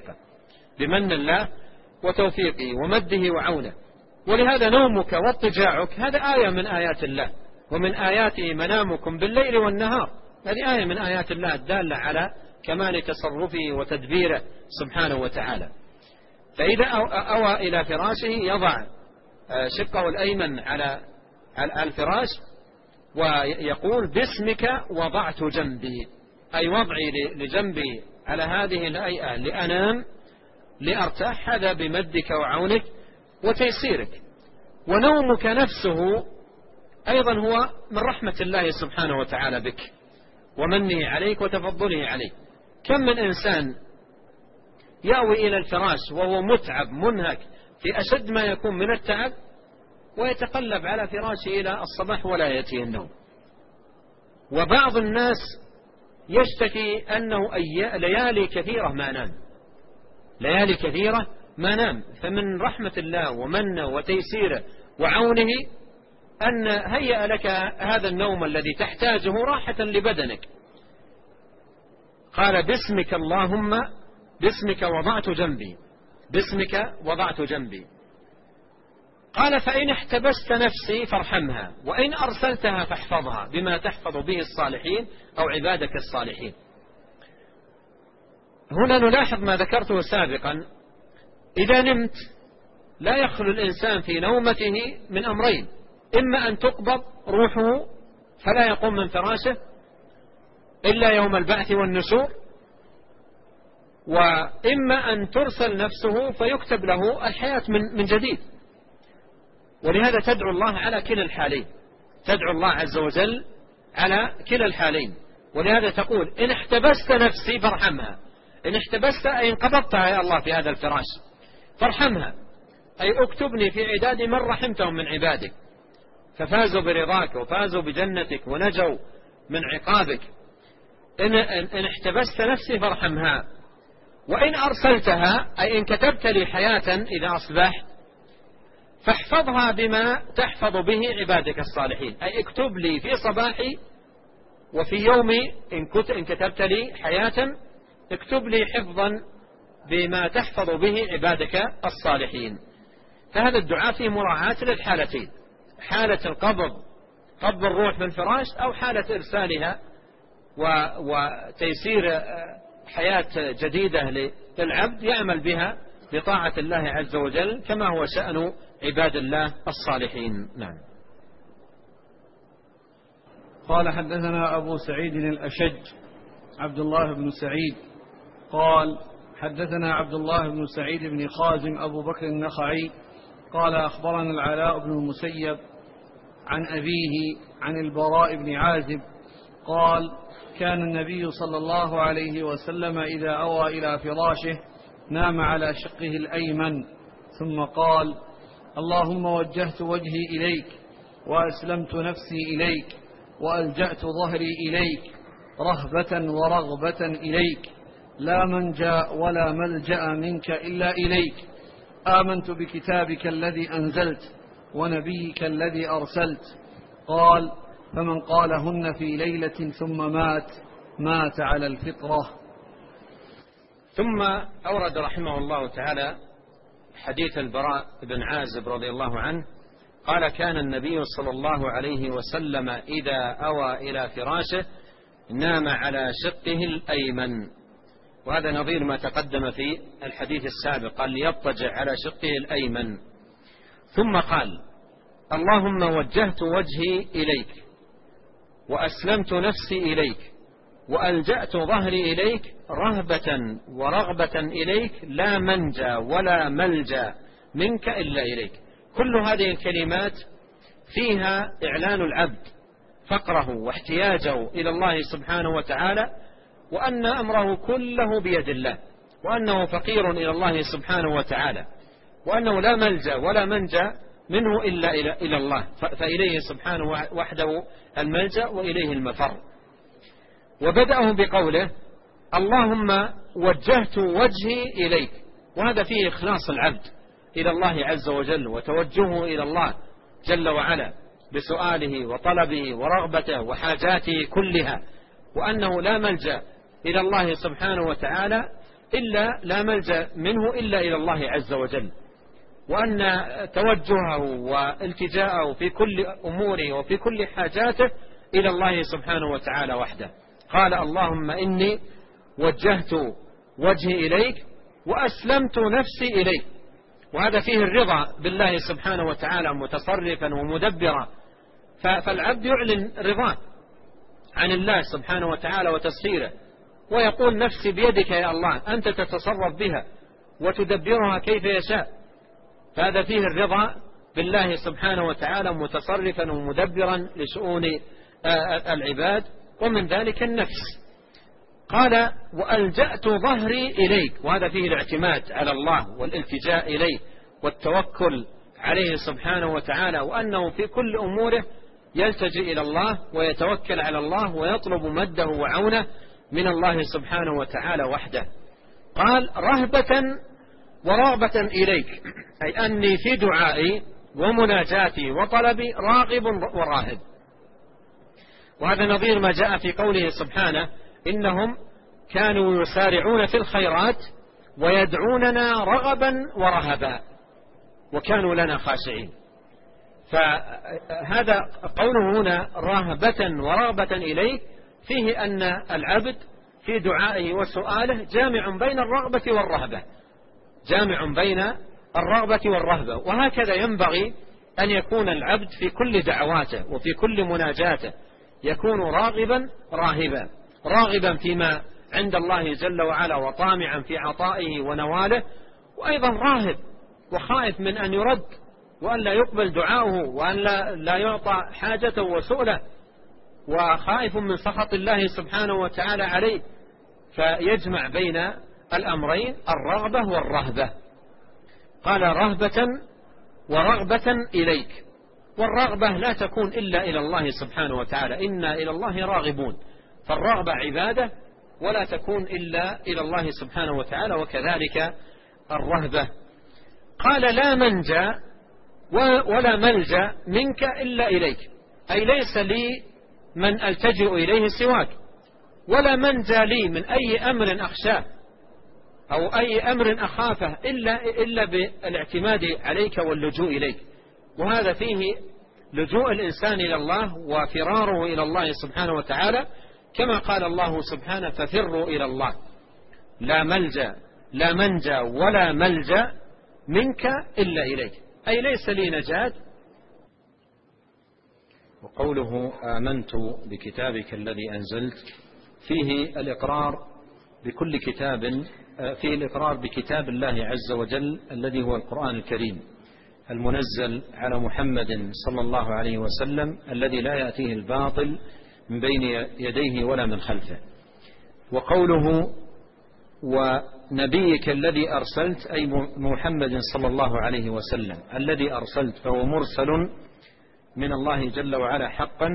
وتوفيقه ومده وعونه. ولهذا نومك واضطجاعك هذا آية من آيات الله، ومن آياته منامكم بالليل والنهار. هذه آية من آيات الله الدالة على كمال تصرفه وتدبيره سبحانه وتعالى. فإذا أوى إلى فراشه يضع شقه الأيمن على الفراش ويقول: باسمك وضعت جنبي، أي وضعي لجنبي على هذه الهيئة لأنام لأرتاح، هذا بمدك وعونك. وتيسيرك. ونومك نفسه أيضا هو من رحمة الله سبحانه وتعالى بك ومنه عليك وتفضله عليك. كم من إنسان يأوي إلى الفراش وهو متعب منهك في أشد ما يكون من التعب، ويتقلب على فراشه إلى الصباح ولا يأتيه النوم. وبعض الناس يشتكي أنه ليالي كثيرة ما نام، ليالي كثيرة ما نام. فمن رحمة الله ومنه وتيسيره وعونه أن هيأ لك هذا النوم الذي تحتاجه راحة لبدنك. قال باسمك اللهم، باسمك وضعت جنبي، باسمك وضعت جنبي. قال فإن احتبست نفسي فارحمها، وإن أرسلتها فاحفظها بما تحفظ به الصالحين أو عبادك الصالحين. هنا نلاحظ ما ذكرته سابقا، إذا نمت لا يخلو الإنسان في نومته من أمرين: إما أن تقبض روحه فلا يقوم من فراشه إلا يوم البعث والنشور، وإما أن ترسل نفسه فيكتب له الحياة من جديد. ولهذا تدعو الله على كلا الحالين، تدعو الله عز وجل على كلا الحالين. ولهذا تقول إن احتبست نفسي فارحمها، إن احتبست أي انقبضتها يا الله في هذا الفراش فارحمها، أي اكتبني في عداد من رحمتهم من عبادك ففازوا برضاك وفازوا بجنتك ونجوا من عقابك. إن احتبست نفسي فارحمها، وإن أرسلتها أي إن كتبت لي حياة إذا أصبحت فاحفظها بما تحفظ به عبادك الصالحين، أي اكتب لي في صباحي وفي يومي إن كتبت لي حياة اكتب لي حفظا بما تحفظ به عبادك الصالحين. فهذا الدعاء فيه مراعاة للحالتين: حالة القبض، قبض الروح من فراش، أو حالة إرسالها وتيسير حياة جديدة للعبد يعمل بها بطاعة الله عز وجل كما هو شأن عباد الله الصالحين. نعم. قال حدثنا أبو سعيد الأشج عبد الله بن سعيد قال حدثنا عبد الله بن سعيد بن خازم أبو بكر النخعي قال أخبرنا العلاء بن المسيب عن أبيه عن البراء بن عازب قال كان النبي صلى الله عليه وسلم إذا أوى إلى فراشه نام على شقه الأيمن ثم قال: اللهم وجهت وجهي إليك وأسلمت نفسي إليك وألجأت ظهري إليك رهبة ورغبة إليك، لا منجا ولا ملجأ منك إلا إليك، آمنت بكتابك الذي أنزلت ونبيك الذي أرسلت. قال: فمن قالهن في ليلة ثم مات على الفطرة. ثم أورد رحمه الله تعالى حديث البراء بن عازب رضي الله عنه قال: كان النبي صلى الله عليه وسلم إذا أوى إلى فراشه نام على شقه الأيمن. وهذا نظير ما تقدم في الحديث السابق، قال: ليضطجع على شقه الأيمن. ثم قال: اللهم وجهت وجهي إليك وأسلمت نفسي إليك وألجأت ظهري إليك رهبة ورغبة إليك، لا منجا ولا ملجا منك إلا إليك. كل هذه الكلمات فيها إعلان العبد فقره واحتياجه إلى الله سبحانه وتعالى، وأن أمره كله بيد الله، وأنه فقير إلى الله سبحانه وتعالى، وأنه لا ملجا ولا منجا منه إلا إلى الله، فإليه سبحانه وحده الملجأ وإليه المفر. وبدأه بقوله: اللهم وجهت وجهي إليك، وهذا فيه إخلاص العبد إلى الله عز وجل وتوجهه إلى الله جل وعلا بسؤاله وطلبه ورغبته وحاجاته كلها، وأنه لا ملجأ إلى الله سبحانه وتعالى لا ملجأ منه إلا إلى الله عز وجل، وأن توجهه والتجاءه في كل أموره وفي كل حاجاته إلى الله سبحانه وتعالى وحده. قال: اللهم إني وجهت وجهي إليك وأسلمت نفسي إليك. وهذا فيه الرضا بالله سبحانه وتعالى متصرفا ومدبرا، فالعبد يعلن رضاه عن الله سبحانه وتعالى وتسخيره، ويقول: نفسي بيدك يا الله، أنت تتصرف بها وتدبرها كيف يشاء، فهذا فيه الرضا بالله سبحانه وتعالى متصرفا ومدبرا لشؤون العباد، ومن ذلك النفس. قال وألجأت ظهري إليك، وهذا فيه الاعتماد على الله والالتجاء إليه والتوكل عليه سبحانه وتعالى، وأنه في كل أموره يلتجئ إلى الله ويتوكل على الله ويطلب مده وعونه من الله سبحانه وتعالى وحده. قال رهبة ورغبة إليك، أي أني في دعائي ومناجاتي وطلبي راغب وراهب. وهذا نظير ما جاء في قوله سبحانه إنهم كانوا يسارعون في الخيرات ويدعوننا رغبا ورهبا وكانوا لنا خاشعين. فهذا قوله هنا رهبة ورغبة إليه فيه أن العبد في دعائه وسؤاله جامع بين الرغبة والرهبة، جامع بين الرغبة والرهبة. وهكذا ينبغي أن يكون العبد في كل دعواته وفي كل مناجاته، يكون راغبا راهبا، راغبا فيما عند الله جل وعلا وطامعا في عطائه ونواله، وأيضا راهب وخائف من أن يرد وأن لا يقبل دعاؤه وأن لا يعطى حاجته وسؤله، وخائف من سخط الله سبحانه وتعالى عليه. فيجمع بين الأمرين الرغبة والرهبة. قال رهبة ورغبة إليك، والرغبة لا تكون إلا إلى الله سبحانه وتعالى، إنا إلى الله راغبون، فالرغبة عبادة ولا تكون إلا إلى الله سبحانه وتعالى، وكذلك الرهبة. قال لا منجى ولا ملجأ منك إلا إليك، أي ليس لي من ألتجئ إليه سواك، ولا منجى لي من أي أمر أخشاه أو أي أمر أخافه إلا بالاعتماد عليك واللجوء إليك. وهذا فيه لجوء الإنسان إلى الله وفراره إلى الله سبحانه وتعالى، كما قال الله سبحانه ففروا إلى الله. لا منجى ولا ملجأ منك إلا إليك، أي ليس لي نجاة. وقوله آمنت بكتابك الذي أنزلت فيه الإقرار بكل كتاب، فيه الإقرار بكتاب الله عز وجل الذي هو القرآن الكريم المنزل على محمد صلى الله عليه وسلم، الذي لا يأتيه الباطل من بين يديه ولا من خلفه. وقوله ونبيك الذي أرسلت، أي محمد صلى الله عليه وسلم الذي أرسلت، فهو مرسل من الله جل وعلا حقا،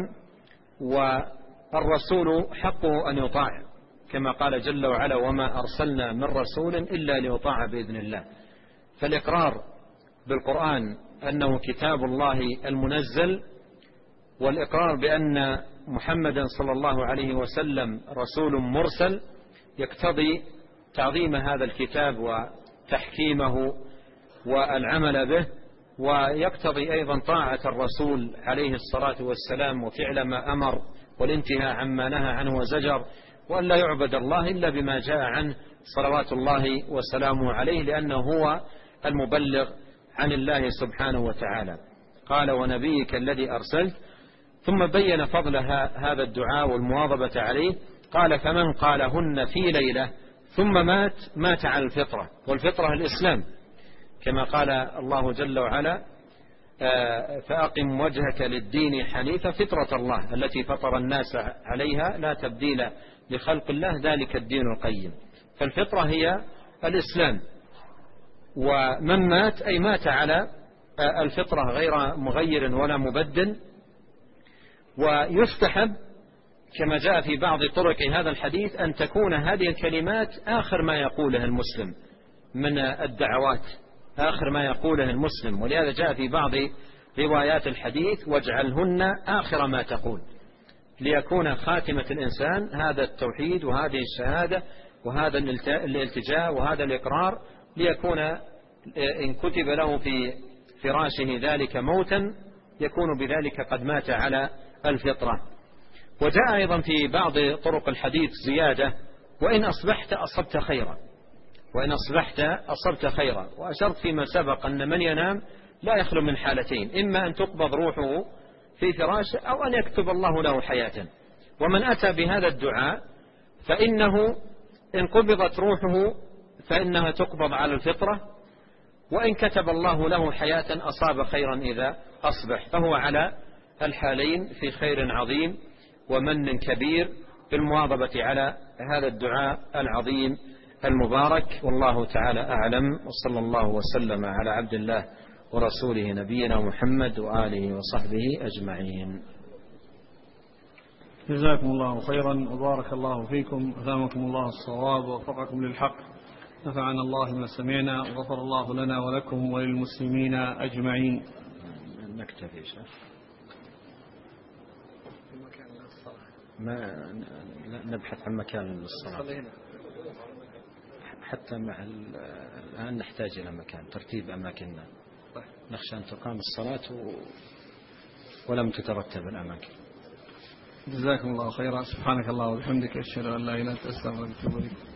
والرسول حقه أن يطاع، كما قال جل وعلا وما أرسلنا من رسول إلا ليطاع بإذن الله. فالإقرار بالقرآن أنه كتاب الله المنزل، والإقرار بأن محمدا صلى الله عليه وسلم رسول مرسل، يقتضي تعظيم هذا الكتاب وتحكيمه والعمل به، ويقتضي أيضا طاعة الرسول عليه الصلاة والسلام وفعل ما أمر والانتهاء عما نهى عنه وزجر، وأن لا يعبد الله إلا بما جاء عنه صلوات الله وسلامه عليه، لأنه هو المبلغ عن الله سبحانه وتعالى. قال ونبيك الذي أرسلت، ثم بين فضل هذا الدعاء والمواظبة عليه. قال فمن قالهن في ليلة ثم مات على الفطرة، والفطرة الإسلام، كما قال الله جل وعلا فأقم وجهك للدين حنيفا فطرة الله التي فطر الناس عليها لا تبديل لخلق الله ذلك الدين القيم. فالفطرة هي الإسلام، ومن مات أي مات على الفطرة غير مغير ولا مبدل. ويستحب كما جاء في بعض طرق هذا الحديث أن تكون هذه الكلمات آخر ما يقوله المسلم من الدعوات، آخر ما يقوله المسلم، ولهذا جاء في بعض روايات الحديث واجعلهن آخر ما تقول، ليكون خاتمة الإنسان هذا التوحيد وهذه الشهادة وهذا الالتجاء وهذا الإقرار، ليكون إن كتب له في فراشه ذلك موتا يكون بذلك قد مات على الفطرة. وجاء أيضا في بعض طرق الحديث زيادة وإن أصبحت أصبت خيرا، وإن أصبحت أصبت خيرا. وأشرت فيما سبق أن من ينام لا يخلو من حالتين، إما أن تقبض روحه في فراشه أو أن يكتب الله له حياة. ومن أتى بهذا الدعاء فإنه إن قبضت روحه فإنها تقبض على الفطرة، وإن كتب الله له حياة أصاب خيرا إذا أصبح، فهو على الحالين في خير عظيم ومن كبير بالمواظبة على هذا الدعاء العظيم المبارك. والله تعالى أعلم، وصلى الله وسلم على عبد الله ورسوله نبينا محمد وآله وصحبه أجمعين. جزاكم الله خيرا وبارك الله فيكم، ألهمكم الله الصواب ووفقكم للحق، نفعنا الله ما سمعنا وغفر الله لنا ولكم وللمسلمين أجمعين. نكتفي ما نبحث عن مكان للصلاة حتى مع الآن نحتاج إلى مكان، ترتيب أماكننا، نخشى أن تقام الصلاة ولم تترتب الأماكن. جزاكم الله خيرا، سبحانك الله وبحمدك، أشهد أن لا إله إلا أنت، أستغفرك وأتوب إليك.